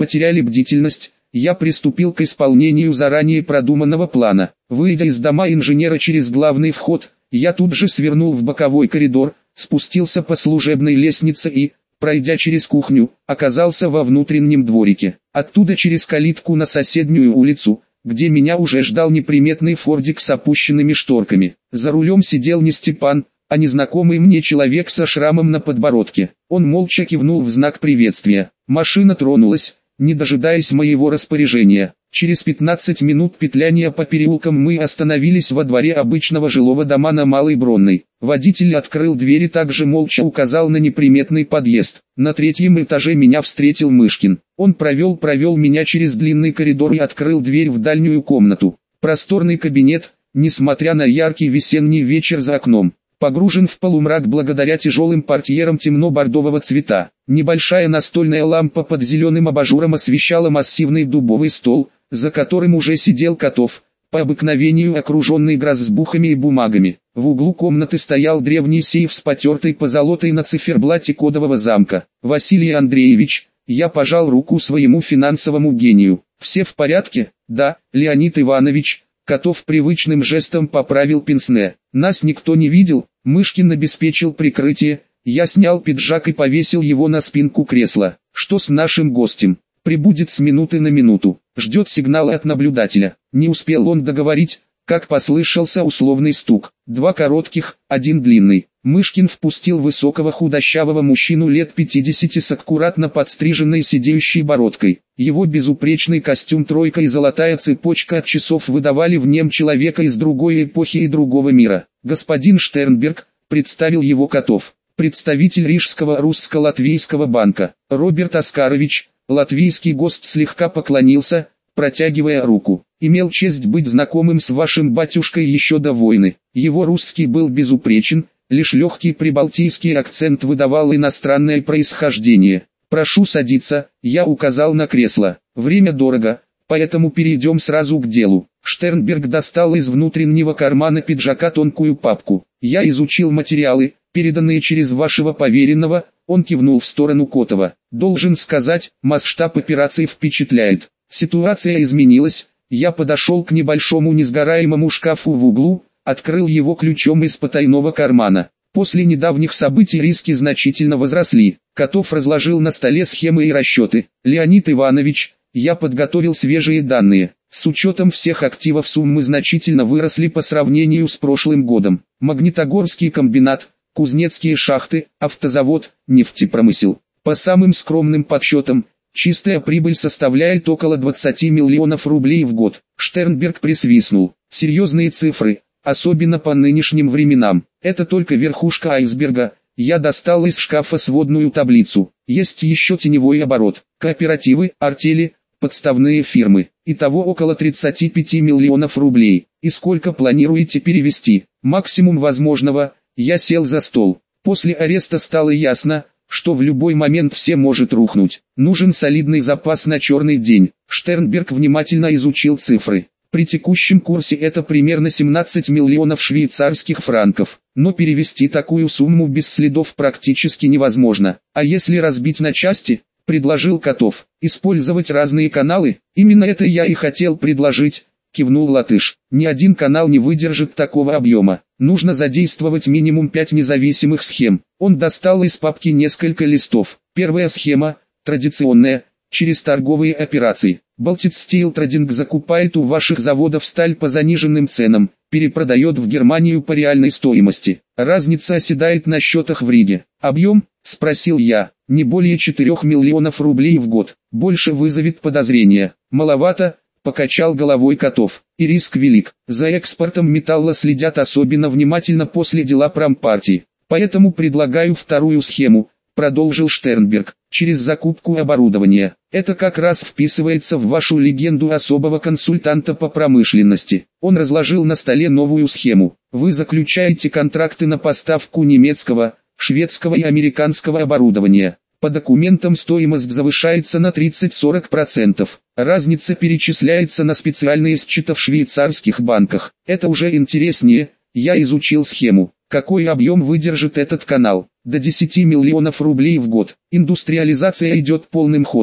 потеряли бдительность, я приступил к исполнению заранее продуманного плана. Выйдя из дома инженера через главный вход, я тут же свернул в боковой коридор, спустился по служебной лестнице и, пройдя через кухню, оказался во внутреннем дворике. Оттуда через калитку на соседнюю улицу, где меня уже ждал неприметный фордик с опущенными шторками. За рулем сидел не Степан, а незнакомый мне человек со шрамом на подбородке. Он молча кивнул в знак приветствия. Машина тронулась, не дожидаясь моего распоряжения. Через 15 минут петляния по переулкам мы остановились во дворе обычного жилого дома на Малой Бронной. Водитель открыл дверь и также молча указал на неприметный подъезд. На 3-м этаже меня встретил Мышкин. Он провел меня через длинный коридор и открыл дверь в дальнюю комнату. Просторный кабинет, несмотря на яркий весенний вечер за окном, погружен в полумрак благодаря тяжелым портьерам темно-бордового цвета. Небольшая настольная лампа под зеленым абажуром освещала массивный дубовый стол, за которым уже сидел Котов, по обыкновению окруженный грозбухами и бумагами. В углу комнаты стоял древний сейф с потертой позолотой на циферблате кодового замка. «Василий Андреевич», я пожал руку своему финансовому гению. «Все в порядке?» «Да, Леонид Иванович», Котов привычным жестом поправил пенсне. «Нас никто не видел», Мышкин обеспечил прикрытие. Я снял пиджак и повесил его на спинку кресла. «Что с нашим гостем?» «Прибудет с минуты на минуту. Ждет сигнала от наблюдателя». Не успел он договорить, как послышался условный стук. 2 коротких, 1 длинный. Мышкин впустил высокого худощавого мужчину лет 50 с аккуратно подстриженной сидеющей бородкой. Его безупречный костюм тройка и золотая цепочка от часов выдавали в нем человека из другой эпохи и другого мира. «Господин Штернберг», представил его Котов, представитель Рижского русско-латвийского банка. «Роберт Оскарович», латвийский гость слегка поклонился, протягивая руку. «Имел честь быть знакомым с вашим батюшкой еще до войны». Его русский был безупречен, лишь легкий прибалтийский акцент выдавал иностранное происхождение. «Прошу садиться», я указал на кресло. «Время дорого, поэтому перейдем сразу к делу». Штернберг достал из внутреннего кармана пиджака тонкую папку. «Я изучил материалы, переданные через вашего поверенного», он кивнул в сторону Котова. «Должен сказать, масштаб операции впечатляет. Ситуация изменилась». Я подошел к небольшому несгораемому шкафу в углу, открыл его ключом из потайного кармана. После недавних событий риски значительно возросли. Котов разложил на столе схемы и расчеты. «Леонид Иванович, я подготовил свежие данные. С учетом всех активов суммы значительно выросли по сравнению с прошлым годом. Магнитогорский комбинат, Кузнецкие шахты, автозавод, нефтепромысел. По самым скромным подсчетам, чистая прибыль составляет около 20 миллионов рублей в год». Штернберг присвистнул. «Серьезные цифры, особенно по нынешним временам. Это только верхушка айсберга». Я достал из шкафа сводную таблицу. Есть еще теневой оборот, кооперативы, артели, подставные фирмы. Итого около 35 миллионов рублей. И сколько планируете перевести? Максимум возможного. Я сел за стол. После ареста стало ясно, что в любой момент все может рухнуть. Нужен солидный запас на черный день. Штернберг внимательно изучил цифры. При текущем курсе это примерно 17 миллионов швейцарских франков. Но перевести такую сумму без следов практически невозможно. А если разбить на части, предложил Котов, использовать разные каналы? Именно это я и хотел предложить, кивнул латыш. Ни один канал не выдержит такого объема. Нужно задействовать минимум 5 независимых схем. Он достал из папки несколько листов. Первая схема, традиционная, через торговые операции. Baltic Steel Trading закупает у ваших заводов сталь по заниженным ценам, перепродает в Германию по реальной стоимости. Разница оседает на счетах в Риге. Объем, спросил я, не более 4 миллионов рублей в год. Больше вызовет подозрения. Маловато, покачал головой Котов. И риск велик. За экспортом металла следят особенно внимательно после дела промпартии. Поэтому предлагаю вторую схему, продолжил Штернберг, через закупку оборудования. Это как раз вписывается в вашу легенду особого консультанта по промышленности. Он разложил на столе новую схему. Вы заключаете контракты на поставку немецкого, шведского и американского оборудования. По документам стоимость завышается на 30-40%. Разница перечисляется на специальные счета в швейцарских банках. Это уже интереснее. Я изучил схему. Какой объем выдержит этот канал? До 10 миллионов рублей в год. Индустриализация идет полным ходом,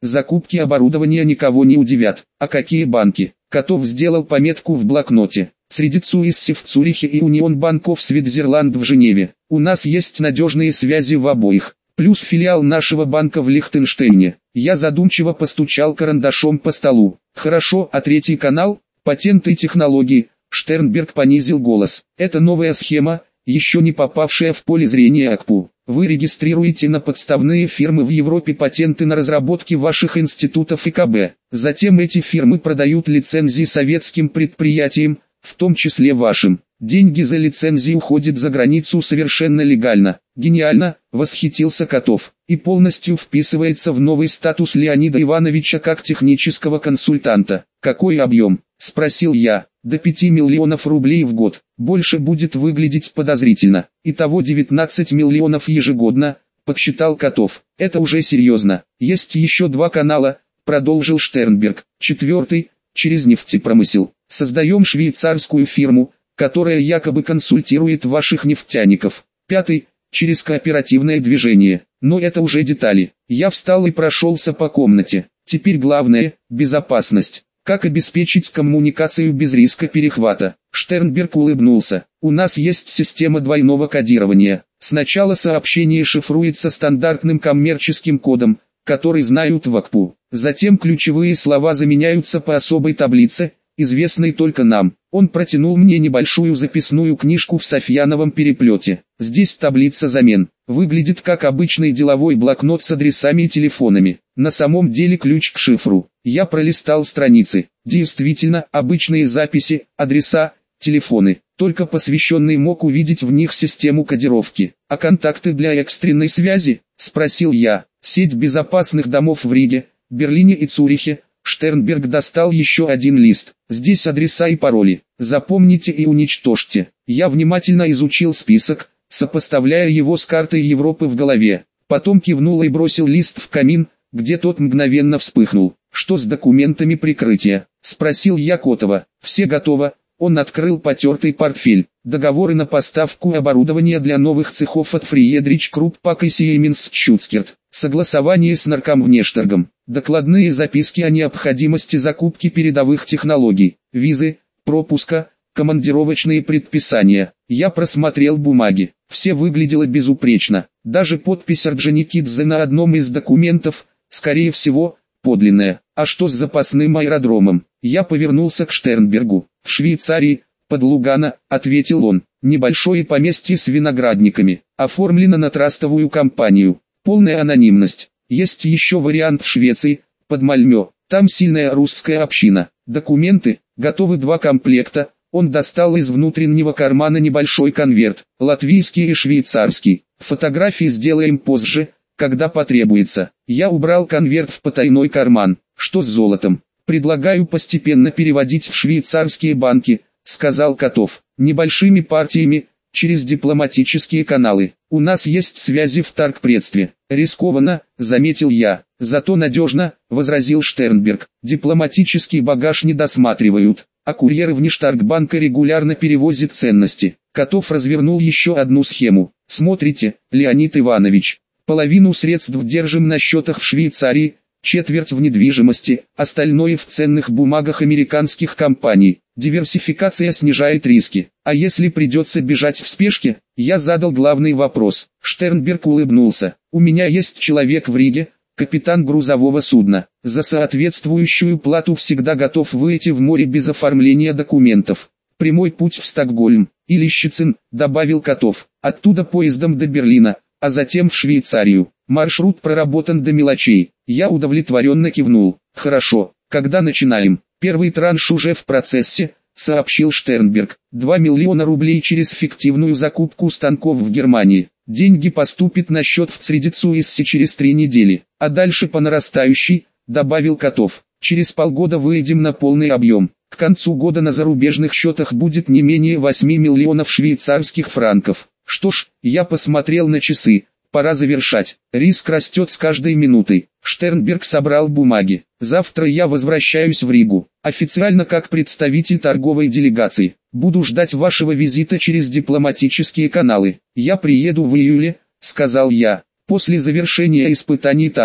Закупки оборудования никого не удивят. А какие банки? Котов сделал пометку в блокноте. Среди ЦУИССи в Цюрихе и Унион Банков Свитзерланд в Женеве. У нас есть надежные связи в обоих. Плюс филиал нашего банка в Лихтенштейне. Я задумчиво постучал карандашом по столу. Хорошо, а третий канал? Патенты и технологии. Штернберг понизил голос. Это новая схема, еще не попавшая в поле зрения АКПУ. Вы регистрируете на подставные фирмы в Европе патенты на разработки ваших институтов и КБ. Затем эти фирмы продают лицензии советским предприятиям, в том числе вашим. Деньги за лицензии уходят за границу совершенно легально. Гениально, восхитился Котов. И полностью вписывается в новый статус Леонида Ивановича как технического консультанта. Какой объем? Спросил я. До 5 миллионов рублей в год. Больше будет выглядеть подозрительно. Итого 19 миллионов ежегодно, подсчитал Котов. Это уже серьезно. Есть еще 2 канала, продолжил Штернберг. 4, через нефтепромысел. Создаем швейцарскую фирму, которая якобы консультирует ваших нефтяников. 5, через кооперативное движение. Но это уже детали. Я встал и прошелся по комнате. Теперь главное – безопасность. Как обеспечить коммуникацию без риска перехвата? Штернберг улыбнулся. У нас есть система двойного кодирования. Сначала сообщение шифруется стандартным коммерческим кодом, который знают в АКПУ. Затем ключевые слова заменяются по особой таблице, известной только нам. Он протянул мне небольшую записную книжку в софьяновом переплете. Здесь таблица замен. Выглядит как обычный деловой блокнот с адресами и телефонами. На самом деле ключ к шифру. Я пролистал страницы. Действительно, обычные записи, адреса, телефоны. Только посвященный мог увидеть в них систему кодировки. А контакты для экстренной связи? Спросил я. Сеть безопасных домов в Риге, Берлине и Цюрихе. Штернберг достал еще один лист. Здесь адреса и пароли. Запомните и уничтожьте. Я внимательно изучил список, сопоставляя его с картой Европы в голове. Потом кивнул и бросил лист в камин, где тот мгновенно вспыхнул. «Что с документами прикрытия?» – спросил я Котова. «Все готово». Он открыл потертый портфель. Договоры на поставку оборудования для новых цехов от Фриедрич Крупп Пак и Siemens Schutzkert. Согласование с Наркомвнешторгом. Докладные записки о необходимости закупки передовых технологий. Визы, пропуска, командировочные предписания. Я просмотрел бумаги. Все выглядело безупречно. Даже подпись Орджоникидзе на одном из документов, скорее всего, подлинная. А что с запасным аэродромом? Я повернулся к Штернбергу. В Швейцарии, под Лугано, ответил он. Небольшое поместье с виноградниками. Оформлено на трастовую компанию. Полная анонимность. Есть еще вариант в Швеции, под Мальмё. Там сильная русская община. Документы, готовы 2 комплекта. Он достал из внутреннего кармана небольшой конверт. Латвийский и швейцарский. Фотографии сделаем позже, когда потребуется. Я убрал конверт в потайной карман. Что с золотом? Предлагаю постепенно переводить в швейцарские банки, сказал Котов. Небольшими партиями, через дипломатические каналы. У нас есть связи в торгпредстве. Рискованно, заметил я. Зато надежно, возразил Штернберг. Дипломатический багаж не досматривают, а курьеры внештаргбанка регулярно перевозят ценности. Котов развернул еще одну схему. Смотрите, Леонид Иванович. Половину средств держим на счетах в Швейцарии, четверть в недвижимости, остальное в ценных бумагах американских компаний. Диверсификация снижает риски. А если придется бежать в спешке? Я задал главный вопрос. Штернберг улыбнулся. У меня есть человек в Риге, капитан грузового судна. За соответствующую плату всегда готов выйти в море без оформления документов. Прямой путь в Стокгольм, или Щецин, добавил Котов. Оттуда поездом до Берлина, а затем в Швейцарию. Маршрут проработан до мелочей. Я удовлетворенно кивнул. Хорошо, когда начинаем? Первый транш уже в процессе, сообщил Штернберг. 2 миллиона рублей через фиктивную закупку станков в Германии. Деньги поступят на счет в ЦУИССи через 3 недели. А дальше по нарастающей, добавил Котов. Через полгода выйдем на полный объем. К концу года на зарубежных счетах будет не менее 8 миллионов швейцарских франков. Что ж, я посмотрел на часы. Пора завершать. Риск растет с каждой минутой. Штернберг собрал бумаги. Завтра я возвращаюсь в Ригу. Официально как представитель торговой делегации. Буду ждать вашего визита через дипломатические каналы. Я приеду в июле, сказал я, после завершения испытаний танка.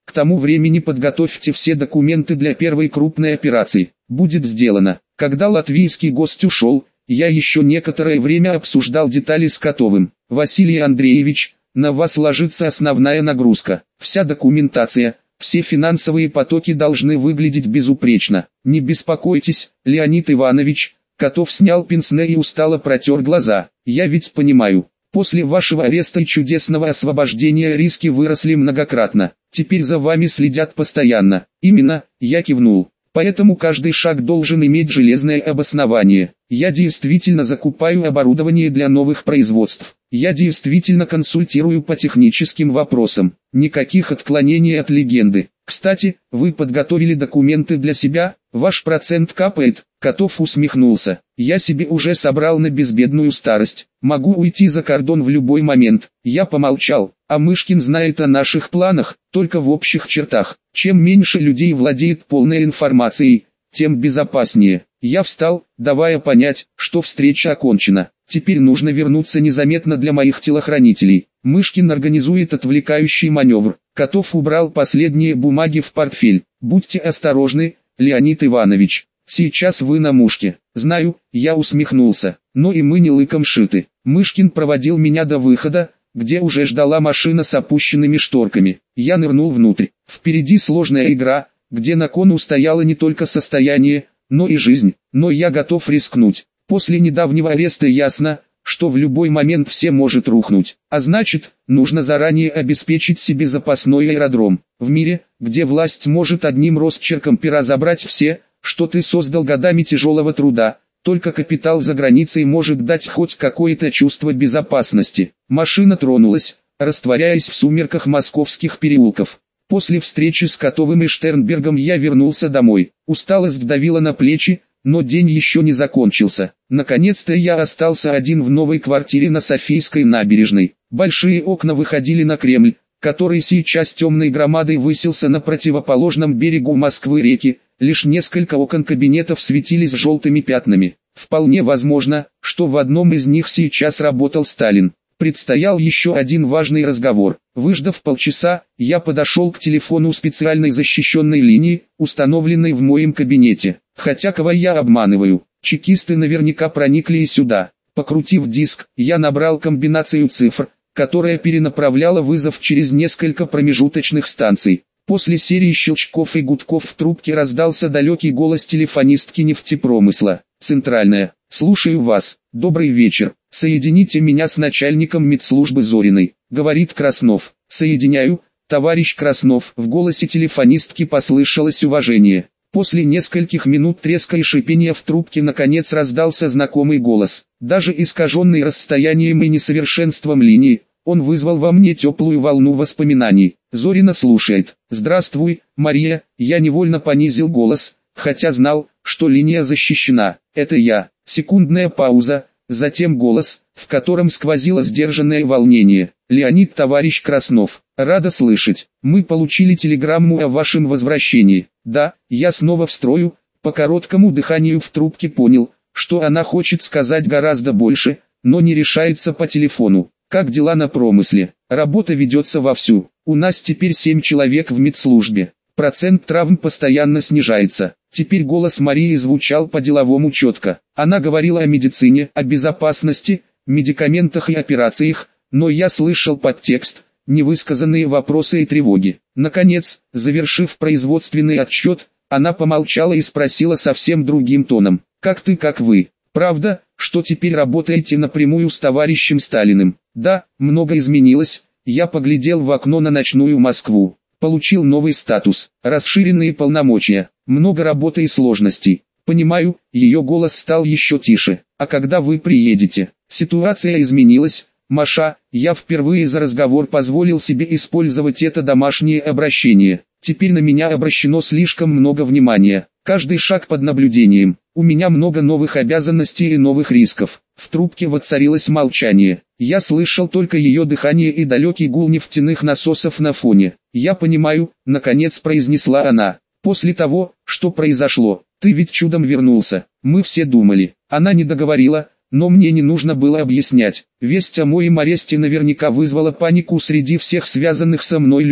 К тому времени подготовьте все документы для первой крупной операции. Будет сделано. Когда латвийский гость ушел, я еще некоторое время обсуждал детали с Котовым. Василий Андреевич, на вас ложится основная нагрузка. Вся документация, все финансовые потоки должны выглядеть безупречно. Не беспокойтесь, Леонид Иванович. Котов снял пенсне и устало протер глаза. Я ведь понимаю, после вашего ареста и чудесного освобождения риски выросли многократно. Теперь за вами следят постоянно. Именно, я кивнул. Поэтому каждый шаг должен иметь железное обоснование. Я действительно закупаю оборудование для новых производств. Я действительно консультирую по техническим вопросам. Никаких отклонений от легенды. Кстати, вы подготовили документы для себя, ваш процент капает. Котов усмехнулся. Я себе уже собрал на безбедную старость. Могу уйти за кордон в любой момент. Я помолчал. А Мышкин знает о наших планах, только в общих чертах. Чем меньше людей владеет полной информацией, тем безопаснее. Я встал, давая понять, что встреча окончена. Теперь нужно вернуться незаметно для моих телохранителей. Мышкин организует отвлекающий маневр. Котов убрал последние бумаги в портфель. Будьте осторожны, Леонид Иванович. Сейчас вы на мушке. Знаю, я усмехнулся. Но и мы не лыком шиты. Мышкин проводил меня до выхода, где уже ждала машина с опущенными шторками. Я нырнул внутрь. Впереди сложная игра, где на кону стояло не только состояние, но и жизнь. Но я готов рискнуть. После недавнего ареста ясно, что в любой момент все может рухнуть. А значит, нужно заранее обеспечить себе запасной аэродром. В мире, где власть может одним росчерком пера забрать все, что ты создал годами тяжелого труда, только капитал за границей может дать хоть какое-то чувство безопасности. Машина тронулась, растворяясь в сумерках московских переулков. После встречи с Котовым и Штернбергом я вернулся домой. Усталость давила на плечи, но день еще не закончился. Наконец-то я остался один в новой квартире на Софийской набережной. Большие окна выходили на Кремль, который сейчас темной громадой высился на противоположном берегу Москвы-реки. Лишь несколько окон кабинетов светились желтыми пятнами. Вполне возможно, что в одном из них сейчас работал Сталин. Предстоял еще один важный разговор. Выждав полчаса, я подошел к телефону специальной защищенной линии, установленной в моем кабинете. Хотя кого я обманываю, чекисты наверняка проникли и сюда. Покрутив диск, я набрал комбинацию цифр, которая перенаправляла вызов через несколько промежуточных станций. После серии щелчков и гудков в трубке раздался далекий голос телефонистки нефтепромысла. «Центральная, слушаю вас, добрый вечер, соедините меня с начальником медслужбы Зориной», — говорит Краснов. «Соединяю, товарищ Краснов». В голосе телефонистки послышалось уважение. После нескольких минут треска и шипения в трубке наконец раздался знакомый голос. Даже искаженный расстоянием и несовершенством линии, он вызвал во мне теплую волну воспоминаний. Зорина слушает. «Здравствуй, Мария», я невольно понизил голос, хотя знал, что линия защищена. «Это я». Секундная пауза, затем голос, в котором сквозило сдержанное волнение. «Леонид, товарищ Краснов, рада слышать. Мы получили телеграмму о вашем возвращении». «Да, я снова в строю». По короткому дыханию в трубке понял, что она хочет сказать гораздо больше, но не решается по телефону. «Как дела на промысле?» «Работа ведется вовсю. У нас теперь 7 человек в медслужбе. Процент травм постоянно снижается». Теперь голос Марии звучал по-деловому четко. Она говорила о медицине, о безопасности, медикаментах и операциях, но я слышал подтекст, невысказанные вопросы и тревоги. Наконец, завершив производственный отчет, она помолчала и спросила совсем другим тоном. «Как ты, как вы? Правда, что теперь работаете напрямую с товарищем Сталиным?» «Да, много изменилось». Я поглядел в окно на ночную Москву. Получил новый статус, расширенные полномочия, много работы и сложностей. Понимаю, ее голос стал еще тише. «А когда вы приедете?» «Ситуация изменилась, Маша». Я впервые за разговор позволил себе использовать это домашнее обращение. Теперь на меня обращено слишком много внимания. Каждый шаг под наблюдением. У меня много новых обязанностей и новых рисков. В трубке воцарилось молчание. Я слышал только ее дыхание и далекий гул нефтяных насосов на фоне. «Я понимаю», — наконец произнесла она. «После того, что произошло, ты ведь чудом вернулся. Мы все думали». Она не договорила, но мне не нужно было объяснять. Весть о моем аресте наверняка вызвала панику среди всех связанных со мной людей.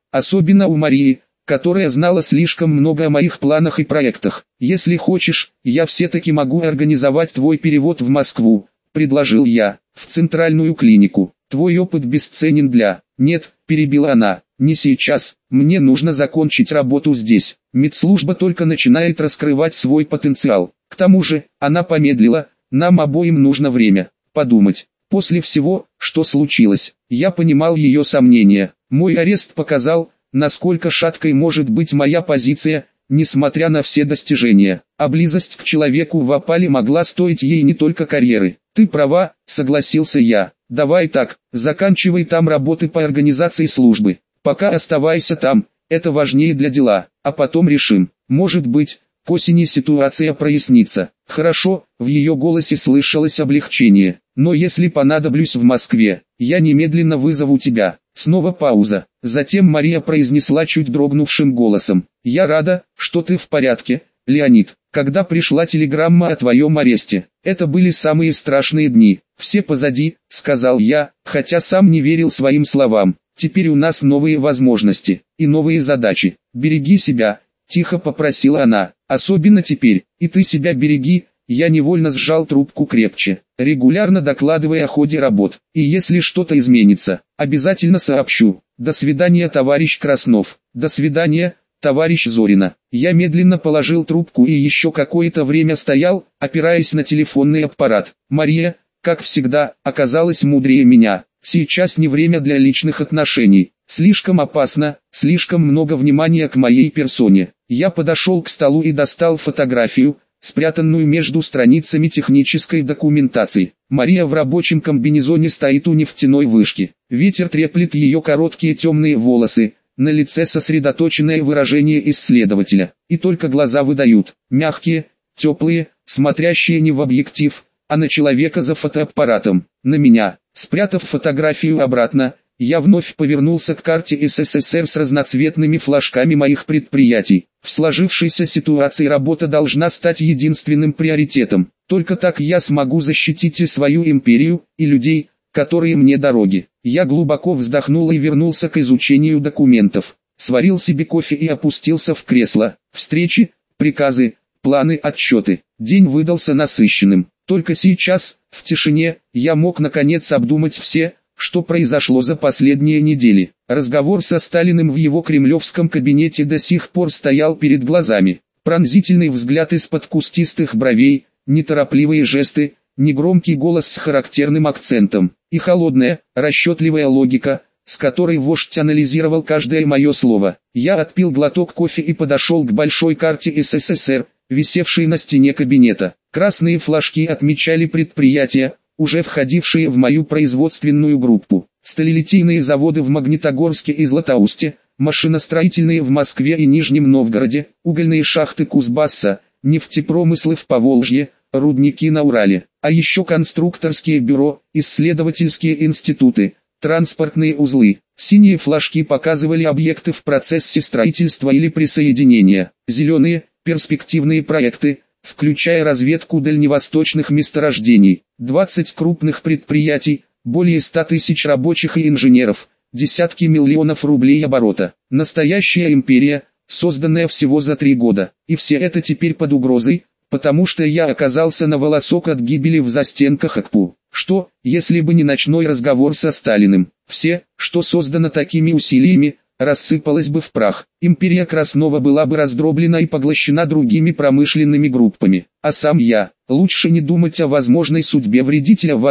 особенно у Марии, которая знала слишком много о моих планах и проектах. «Если хочешь, я все-таки могу организовать твой перевод в Москву», — предложил я, — «в центральную клинику. Твой опыт бесценен для...» «Нет», — перебила она, — «не сейчас, мне нужно закончить работу здесь. Медслужба только начинает раскрывать свой потенциал. К тому же», — она помедлила, — «нам обоим нужно время подумать». После всего, что случилось, я понимал ее сомнения. Мой арест показал, насколько шаткой может быть моя позиция, несмотря на все достижения. А близость к человеку в опале могла стоить ей не только карьеры. «Ты права», — согласился я. «Давай так, заканчивай там работы по организации службы. Пока оставайся там, это важнее для дела, а потом решим. Может быть, к осени ситуация прояснится». «Хорошо», — в ее голосе слышалось облегчение. «Но если понадоблюсь в Москве, я немедленно вызову тебя». Снова пауза. Затем Мария произнесла чуть дрогнувшим голосом: «Я рада, что ты в порядке, Леонид. Когда пришла телеграмма о твоем аресте, это были самые страшные дни. Все позади», — сказал я, хотя сам не верил своим словам. «Теперь у нас новые возможности и новые задачи. Береги себя», — тихо попросила она. «Особенно теперь, и ты себя береги». Я невольно сжал трубку крепче, регулярно докладывая о ходе работ. «И если что-то изменится, обязательно сообщу. До свидания, товарищ Краснов. До свидания, товарищ Зорина». Я медленно положил трубку и еще какое-то время стоял, опираясь на телефонный аппарат. Мария, как всегда, оказалась мудрее меня. Сейчас не время для личных отношений. Слишком опасно, слишком много внимания к моей персоне. Я подошел к столу и достал фотографию, спрятанную между страницами технической документации. Мария в рабочем комбинезоне стоит у нефтяной вышки. Ветер треплет ее короткие темные волосы, на лице сосредоточенное выражение исследователя. И только глаза выдают, мягкие, теплые, смотрящие не в объектив, а на человека за фотоаппаратом, на меня. Спрятав фотографию обратно, я вновь повернулся к карте СССР с разноцветными флажками моих предприятий. В сложившейся ситуации работа должна стать единственным приоритетом. Только так я смогу защитить и свою империю, и людей, которые мне дороги. Я глубоко вздохнул и вернулся к изучению документов. Сварил себе кофе и опустился в кресло. Встречи, приказы, планы, отчеты. День выдался насыщенным. Только сейчас, в тишине, я мог наконец обдумать все, что произошло за последние недели. Разговор со Сталиным в его кремлевском кабинете до сих пор стоял перед глазами. Пронзительный взгляд из-под кустистых бровей, неторопливые жесты, негромкий голос с характерным акцентом, и холодная, расчетливая логика, с которой вождь анализировал каждое мое слово. Я отпил глоток кофе и подошел к большой карте СССР, висевшей на стене кабинета. Красные флажки отмечали предприятия, уже входившие в мою производственную группу. Сталелитейные заводы в Магнитогорске и Златоусте, машиностроительные в Москве и Нижнем Новгороде, угольные шахты Кузбасса, нефтепромыслы в Поволжье, рудники на Урале, а еще конструкторские бюро, исследовательские институты, транспортные узлы. Синие флажки показывали объекты в процессе строительства или присоединения. Зеленые – перспективные проекты, включая разведку дальневосточных месторождений. 20 крупных предприятий, более 100 тысяч рабочих и инженеров, десятки миллионов рублей оборота. Настоящая империя, созданная всего за 3 года. И все это теперь под угрозой, потому что я оказался на волосок от гибели в застенках АКПУ. Что, если бы не ночной разговор со Сталиным? Все, что создано такими усилиями, рассыпалось бы в прах. Империя Краснова была бы раздроблена и поглощена другими промышленными группами. А сам я, лучше не думать о возможной судьбе вредителя в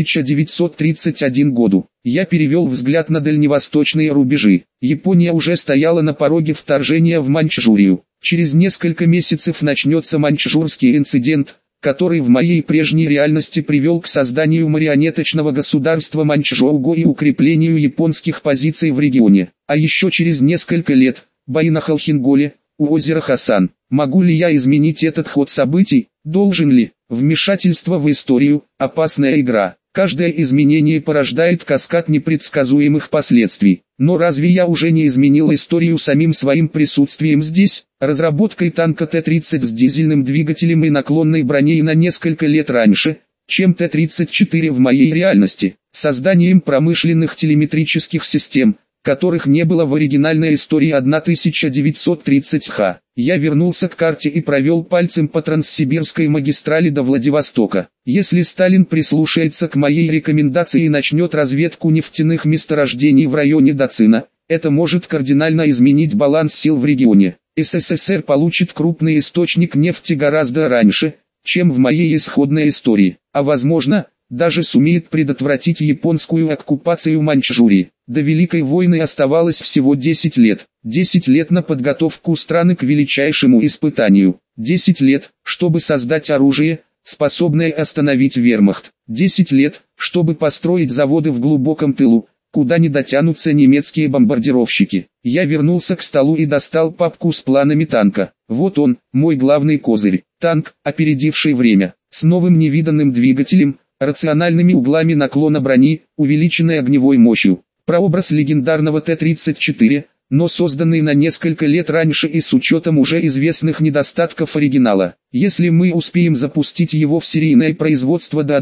1931 году. Я перевел взгляд на дальневосточные рубежи. Япония уже стояла на пороге вторжения в Маньчжурию. Через несколько месяцев начнется маньчжурский инцидент, который в моей прежней реальности привел к созданию марионеточного государства Маньчжоу-го и укреплению японских позиций в регионе. А еще через несколько лет, бои на Халхинголе, у озера Хасан. Могу ли я изменить этот ход событий? Должен ли? Вмешательство в историю – опасная игра. Каждое изменение порождает каскад непредсказуемых последствий. Но разве я уже не изменил историю самим своим присутствием здесь, разработкой танка Т-30 с дизельным двигателем и наклонной броней на несколько лет раньше, чем Т-34 в моей реальности, созданием промышленных телеметрических систем, которых не было в оригинальной истории 1930-х. Я вернулся к карте и провел пальцем по Транссибирской магистрали до Владивостока. Если Сталин прислушается к моей рекомендации и начнет разведку нефтяных месторождений в районе Дацина, это может кардинально изменить баланс сил в регионе. СССР получит крупный источник нефти гораздо раньше, чем в моей исходной истории, а возможно, даже сумеет предотвратить японскую оккупацию Маньчжурии. До Великой войны оставалось всего 10 лет. 10 лет на подготовку страны к величайшему испытанию. 10 лет, чтобы создать оружие, способное остановить вермахт. 10 лет, чтобы построить заводы в глубоком тылу, куда не дотянутся немецкие бомбардировщики. Я вернулся к столу и достал папку с планами танка. Вот он, мой главный козырь. Танк, опередивший время, с новым невиданным двигателем, рациональными углами наклона брони, увеличенной огневой мощью. Прообраз легендарного Т-34, но созданный на несколько лет раньше и с учетом уже известных недостатков оригинала. Если мы успеем запустить его в серийное производство до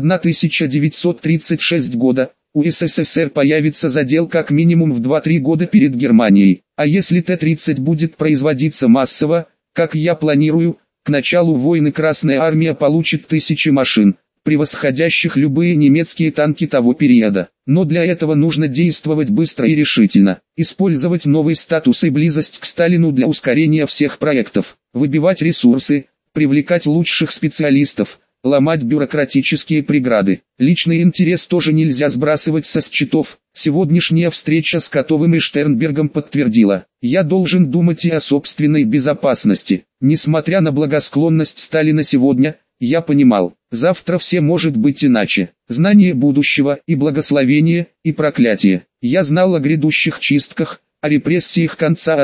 1936 года, у СССР появится задел как минимум в 2-3 года перед Германией. А если Т-30 будет производиться массово, как я планирую, к началу войны Красная Армия получит тысячи машин, превосходящих любые немецкие танки того периода. Но для этого нужно действовать быстро и решительно, использовать новый статус и близость к Сталину для ускорения всех проектов, выбивать ресурсы, привлекать лучших специалистов, ломать бюрократические преграды. Личный интерес тоже нельзя сбрасывать со счетов. Сегодняшняя встреча с Котовым и Штернбергом подтвердила: я должен думать и о собственной безопасности. Несмотря на благосклонность Сталина сегодня, я понимал, завтра все может быть иначе. Знание будущего и благословение, и проклятие. Я знал о грядущих чистках, о репрессиях конца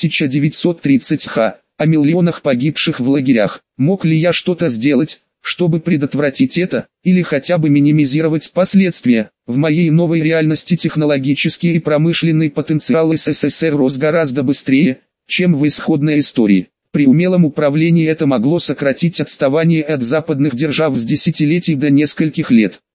1930-х, о миллионах погибших в лагерях. Мог ли я что-то сделать, чтобы предотвратить это, или хотя бы минимизировать последствия? В моей новой реальности технологический и промышленный потенциал СССР рос гораздо быстрее, чем в исходной истории. При умелом управлении это могло сократить отставание от западных держав с десятилетий до нескольких лет.